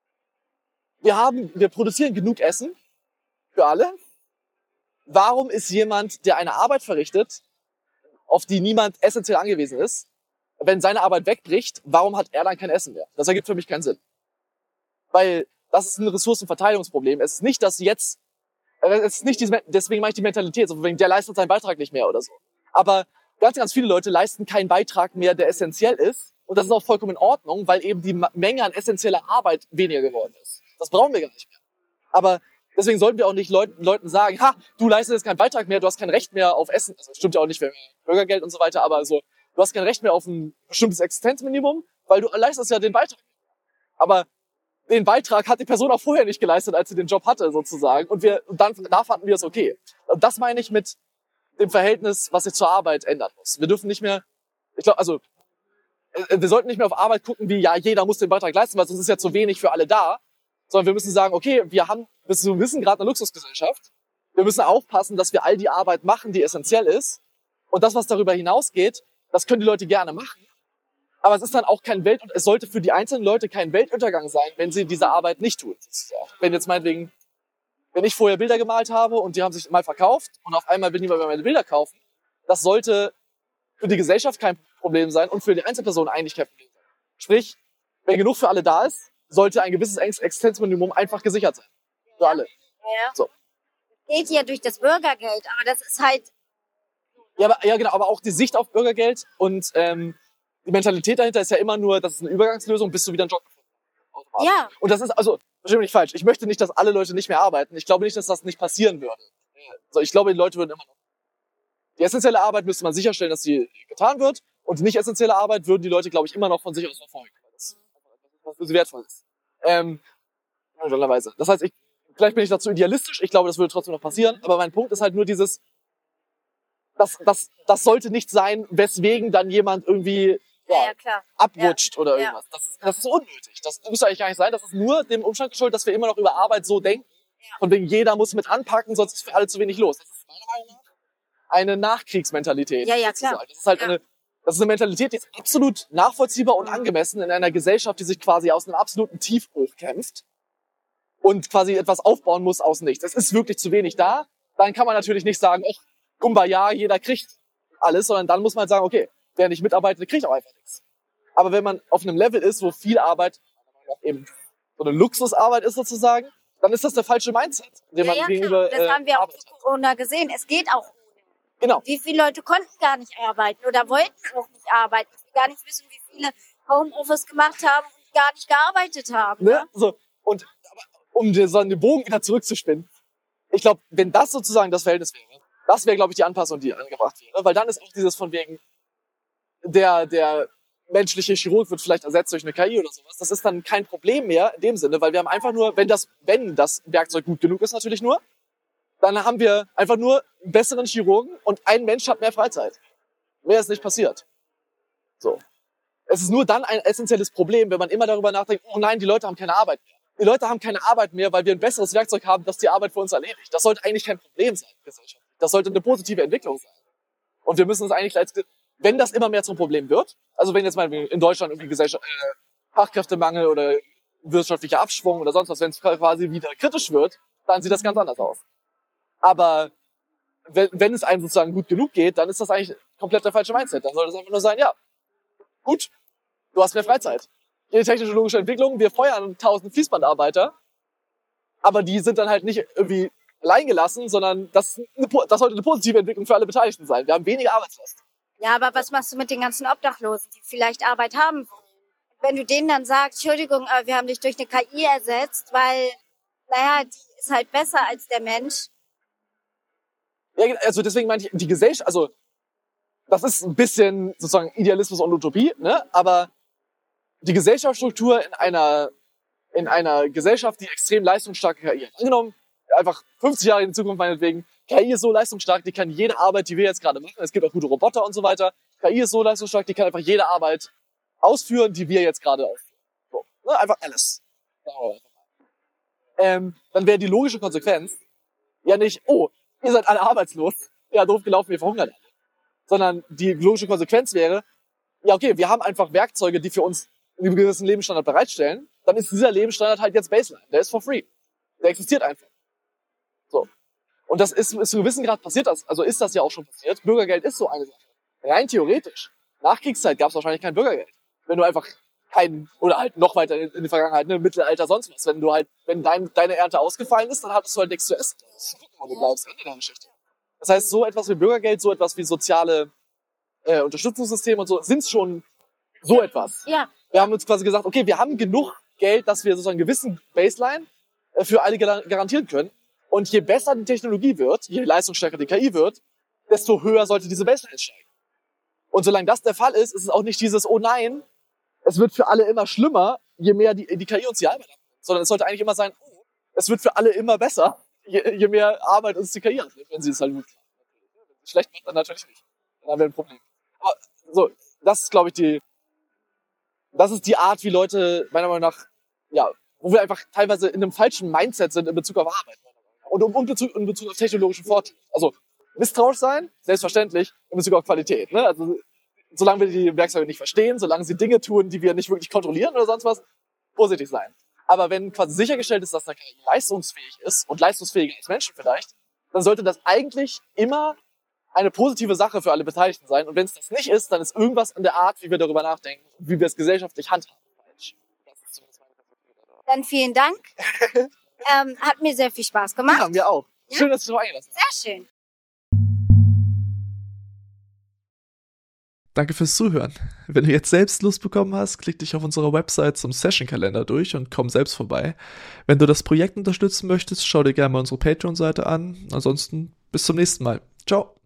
Speaker 2: wir haben, wir produzieren genug Essen für alle. Warum ist jemand, der eine Arbeit verrichtet, auf die niemand essentiell angewiesen ist, wenn seine Arbeit wegbricht, warum hat er dann kein Essen mehr? Das ergibt für mich keinen Sinn. Weil das ist ein Ressourcenverteilungsproblem. Es ist nicht, dass jetzt, es ist nicht diese, deswegen meine ich die Mentalität, so wegen der leistet seinen Beitrag nicht mehr oder so. Aber ganz, ganz viele Leute leisten keinen Beitrag mehr, der essentiell ist. Und das ist auch vollkommen in Ordnung, weil eben die Menge an essentieller Arbeit weniger geworden ist. Das brauchen wir gar nicht mehr. Aber deswegen sollten wir auch nicht Leuten, Leuten sagen, ha, du leistest jetzt keinen Beitrag mehr, du hast kein Recht mehr auf Essen. Also das stimmt ja auch nicht für Bürgergeld und so weiter, aber so, du hast kein Recht mehr auf ein bestimmtes Existenzminimum, weil du leistest ja den Beitrag. Aber den Beitrag hat die Person auch vorher nicht geleistet, als sie den Job hatte, sozusagen. Und wir, und dann, da fanden wir es okay. Und das meine ich mit dem Verhältnis, was sich zur Arbeit ändern muss. Wir dürfen nicht mehr, ich glaube, also, äh, wir sollten nicht mehr auf Arbeit gucken, wie, ja, jeder muss den Beitrag leisten, weil sonst ist ja zu wenig für alle da. Sondern wir müssen sagen, okay, wir haben, bis zu einem gewissen Grad eine Luxusgesellschaft. Wir müssen aufpassen, dass wir all die Arbeit machen, die essentiell ist. Und das, was darüber hinausgeht, das können die Leute gerne machen. Aber es ist dann auch kein Welt, es sollte für die einzelnen Leute kein Weltuntergang sein, wenn sie diese Arbeit nicht tun. Wenn jetzt meinetwegen, wenn ich vorher Bilder gemalt habe und die haben sich mal verkauft und auf einmal will niemand mehr meine Bilder kaufen, das sollte für die Gesellschaft kein Problem sein und für die Einzelperson eigentlich kein Problem sein. Sprich, wenn genug für alle da ist, sollte ein gewisses Existenzminimum einfach gesichert sein. Für alle.
Speaker 3: Ja.
Speaker 2: So.
Speaker 3: Geht ja durch das Bürgergeld, aber das ist halt,
Speaker 2: Ja, aber, ja, genau, aber auch die Sicht auf Bürgergeld und ähm, die Mentalität dahinter ist ja immer nur, das ist eine Übergangslösung, bis du wieder einen Job gefunden hast.
Speaker 3: ja,
Speaker 2: Und das ist, also, versteh mich nicht falsch, ich möchte nicht, dass alle Leute nicht mehr arbeiten. Ich glaube nicht, dass das nicht passieren würde. Also ich glaube, die Leute würden immer noch. Die essentielle Arbeit müsste man sicherstellen, dass sie getan wird. Und die nicht essentielle Arbeit würden die Leute, glaube ich, immer noch von sich aus verfolgen. Das was für sie wertvoll ist. Ähm, normalerweise. Das heißt, ich, vielleicht bin ich dazu idealistisch, ich glaube, das würde trotzdem noch passieren, aber mein Punkt ist halt nur dieses, das, das, das sollte nicht sein, weswegen dann jemand irgendwie ja,
Speaker 3: Ja, ja, klar.
Speaker 2: abrutscht
Speaker 3: Ja.
Speaker 2: oder
Speaker 3: Ja.
Speaker 2: irgendwas. Das, ist- das ist unnötig. Das muss eigentlich gar nicht sein. Das ist nur dem Umstand geschuldet, dass wir immer noch über Arbeit so denken. Von wegen jeder muss mit anpacken, sonst ist für alle zu wenig los. Das ist meiner Meinung nach eine Nachkriegsmentalität.
Speaker 3: Ja, ja,
Speaker 2: sozusagen.
Speaker 3: klar.
Speaker 2: Das ist halt
Speaker 3: Ja.
Speaker 2: eine, das ist eine Mentalität, die ist absolut nachvollziehbar und angemessen in einer Gesellschaft, die sich quasi aus einem absoluten Tief hochkämpft und quasi etwas aufbauen muss aus nichts. Es ist wirklich zu wenig da. Dann kann man natürlich nicht sagen, ach, Kumbaya, jeder kriegt alles, sondern dann muss man sagen, okay, wer nicht mitarbeitet, der kriegt auch einfach nichts. Aber wenn man auf einem Level ist, wo viel Arbeit eben so eine Luxusarbeit ist sozusagen, dann ist das der falsche Mindset, den
Speaker 3: Ja,
Speaker 2: man
Speaker 3: ja,
Speaker 2: gegenüber
Speaker 3: klar. Das haben wir auch
Speaker 2: arbeitet.
Speaker 3: zu Corona gesehen. Es geht auch ohne.
Speaker 2: Genau.
Speaker 3: Wie viele Leute konnten gar nicht arbeiten oder wollten auch nicht arbeiten. Ich will gar nicht wissen, wie viele Homeoffice gemacht haben und gar nicht gearbeitet haben.
Speaker 2: Ne? So, und aber um den, so den Bogen wieder zurückzuspinnen, ich glaube, wenn das sozusagen das Verhältnis wäre, das wäre, glaube ich, die Anpassung, die angebracht wäre. Weil dann ist auch dieses von wegen, der, der menschliche Chirurg wird vielleicht ersetzt durch eine K I oder sowas. Das ist dann kein Problem mehr in dem Sinne, weil wir haben einfach nur, wenn das, wenn das Werkzeug gut genug ist natürlich nur, dann haben wir einfach nur einen besseren Chirurgen und ein Mensch hat mehr Freizeit. Mehr ist nicht passiert. So. Es ist nur dann ein essentielles Problem, wenn man immer darüber nachdenkt, oh nein, die Leute haben keine Arbeit mehr. Die Leute haben keine Arbeit mehr, weil wir ein besseres Werkzeug haben, das die Arbeit für uns erledigt. Das sollte eigentlich kein Problem sein, Gesellschaft. Das sollte eine positive Entwicklung sein. Und wir müssen uns eigentlich, als, wenn das immer mehr zum Problem wird, also wenn jetzt mal in Deutschland irgendwie Gesellschaft, äh, Fachkräftemangel oder wirtschaftlicher Abschwung oder sonst was, wenn es quasi wieder kritisch wird, dann sieht das ganz anders aus. Aber wenn, wenn es einem sozusagen gut genug geht, dann ist das eigentlich komplett der falsche Mindset. Dann soll das einfach nur sein, ja, gut, du hast mehr Freizeit. Jede technologische Entwicklung, wir feuern tausend Fließbandarbeiter, aber die sind dann halt nicht irgendwie allein gelassen, sondern das, eine, das sollte eine positive Entwicklung für alle Beteiligten sein. Wir haben weniger Arbeitslast.
Speaker 3: Ja, aber was machst du mit den ganzen Obdachlosen, die vielleicht Arbeit haben? Wenn du denen dann sagst, Entschuldigung, aber wir haben dich durch eine K I ersetzt, weil, naja, die ist halt besser als der Mensch.
Speaker 2: Ja, also deswegen meine ich, die Gesellschaft, also das ist ein bisschen sozusagen Idealismus und Utopie, ne? Aber die Gesellschaftsstruktur in einer, in einer Gesellschaft, die extrem leistungsstarke K I hat. Angenommen, einfach fünfzig Jahre in die Zukunft meinetwegen, K I ist so leistungsstark, die kann jede Arbeit, die wir jetzt gerade machen, es gibt auch gute Roboter und so weiter, K I ist so leistungsstark, die kann einfach jede Arbeit ausführen, die wir jetzt gerade ausführen. So, ne? Einfach alles. Ähm, dann wäre die logische Konsequenz ja nicht, oh, ihr seid alle arbeitslos, ja, doof gelaufen, wir verhungern alle. Sondern die logische Konsequenz wäre, ja, okay, wir haben einfach Werkzeuge, die für uns einen gewissen Lebensstandard bereitstellen, dann ist dieser Lebensstandard halt jetzt Baseline. Der ist for free. Der existiert einfach. So. Und das ist, ist zu einem gewissen Grad passiert das, also ist das ja auch schon passiert. Bürgergeld ist so eine Sache. Rein theoretisch. Nach Kriegszeit gab es wahrscheinlich kein Bürgergeld. Wenn du einfach kein, oder halt noch weiter in, in die Vergangenheit, ne, Mittelalter, sonst was. Wenn du halt, wenn dein, deine Ernte ausgefallen ist, dann hattest du halt nichts zu essen. Gucken, wo du bleibst, Ende der Geschichte. Das heißt, so etwas wie Bürgergeld, so etwas wie soziale äh, Unterstützungssysteme und so, sind schon so etwas.
Speaker 3: Ja.
Speaker 2: Wir haben uns quasi gesagt, okay, wir haben genug Geld, dass wir sozusagen einen gewissen Baseline äh, für alle gar- garantieren können. Und je besser die Technologie wird, je leistungsstärker die K I wird, desto höher sollte diese Baseline steigen. Und solange das der Fall ist, ist es auch nicht dieses, oh nein, es wird für alle immer schlimmer, je mehr die, die K I uns die Arbeit abnimmt. Sondern es sollte eigentlich immer sein, oh, es wird für alle immer besser, je, je mehr Arbeit uns die K I hat, wenn sie es halt gut macht. Wenn sie es schlecht macht, dann natürlich nicht. Dann haben wir ein Problem. Aber so, das ist, glaube ich, die, das ist die Art, wie Leute, meiner Meinung nach, ja, wo wir einfach teilweise in einem falschen Mindset sind in Bezug auf Arbeit. Und um, um Bezug, in Bezug auf technologischen Fortschritt. Also, misstrauisch sein, selbstverständlich, in Bezug auf Qualität. Ne? Also, solange wir die Werkzeuge nicht verstehen, solange sie Dinge tun, die wir nicht wirklich kontrollieren oder sonst was, vorsichtig sein. Aber wenn quasi sichergestellt ist, dass eine K I leistungsfähig ist und leistungsfähiger als Menschen vielleicht, dann sollte das eigentlich immer eine positive Sache für alle Beteiligten sein. Und wenn es das nicht ist, dann ist irgendwas an der Art, wie wir darüber nachdenken, wie wir es gesellschaftlich handhaben, falsch. Das ist zumindest meine Perspektive.
Speaker 3: Dann vielen Dank. ähm, hat mir sehr viel Spaß gemacht.
Speaker 2: Ja, mir auch.
Speaker 3: Ja?
Speaker 2: Schön, dass du noch eingelassen hast.
Speaker 3: Sehr schön.
Speaker 1: Danke fürs Zuhören. Wenn du jetzt selbst Lust bekommen hast, klick dich auf unserer Website zum Session-Kalender durch und komm selbst vorbei. Wenn du das Projekt unterstützen möchtest, schau dir gerne mal unsere Patreon-Seite an. Ansonsten bis zum nächsten Mal. Ciao.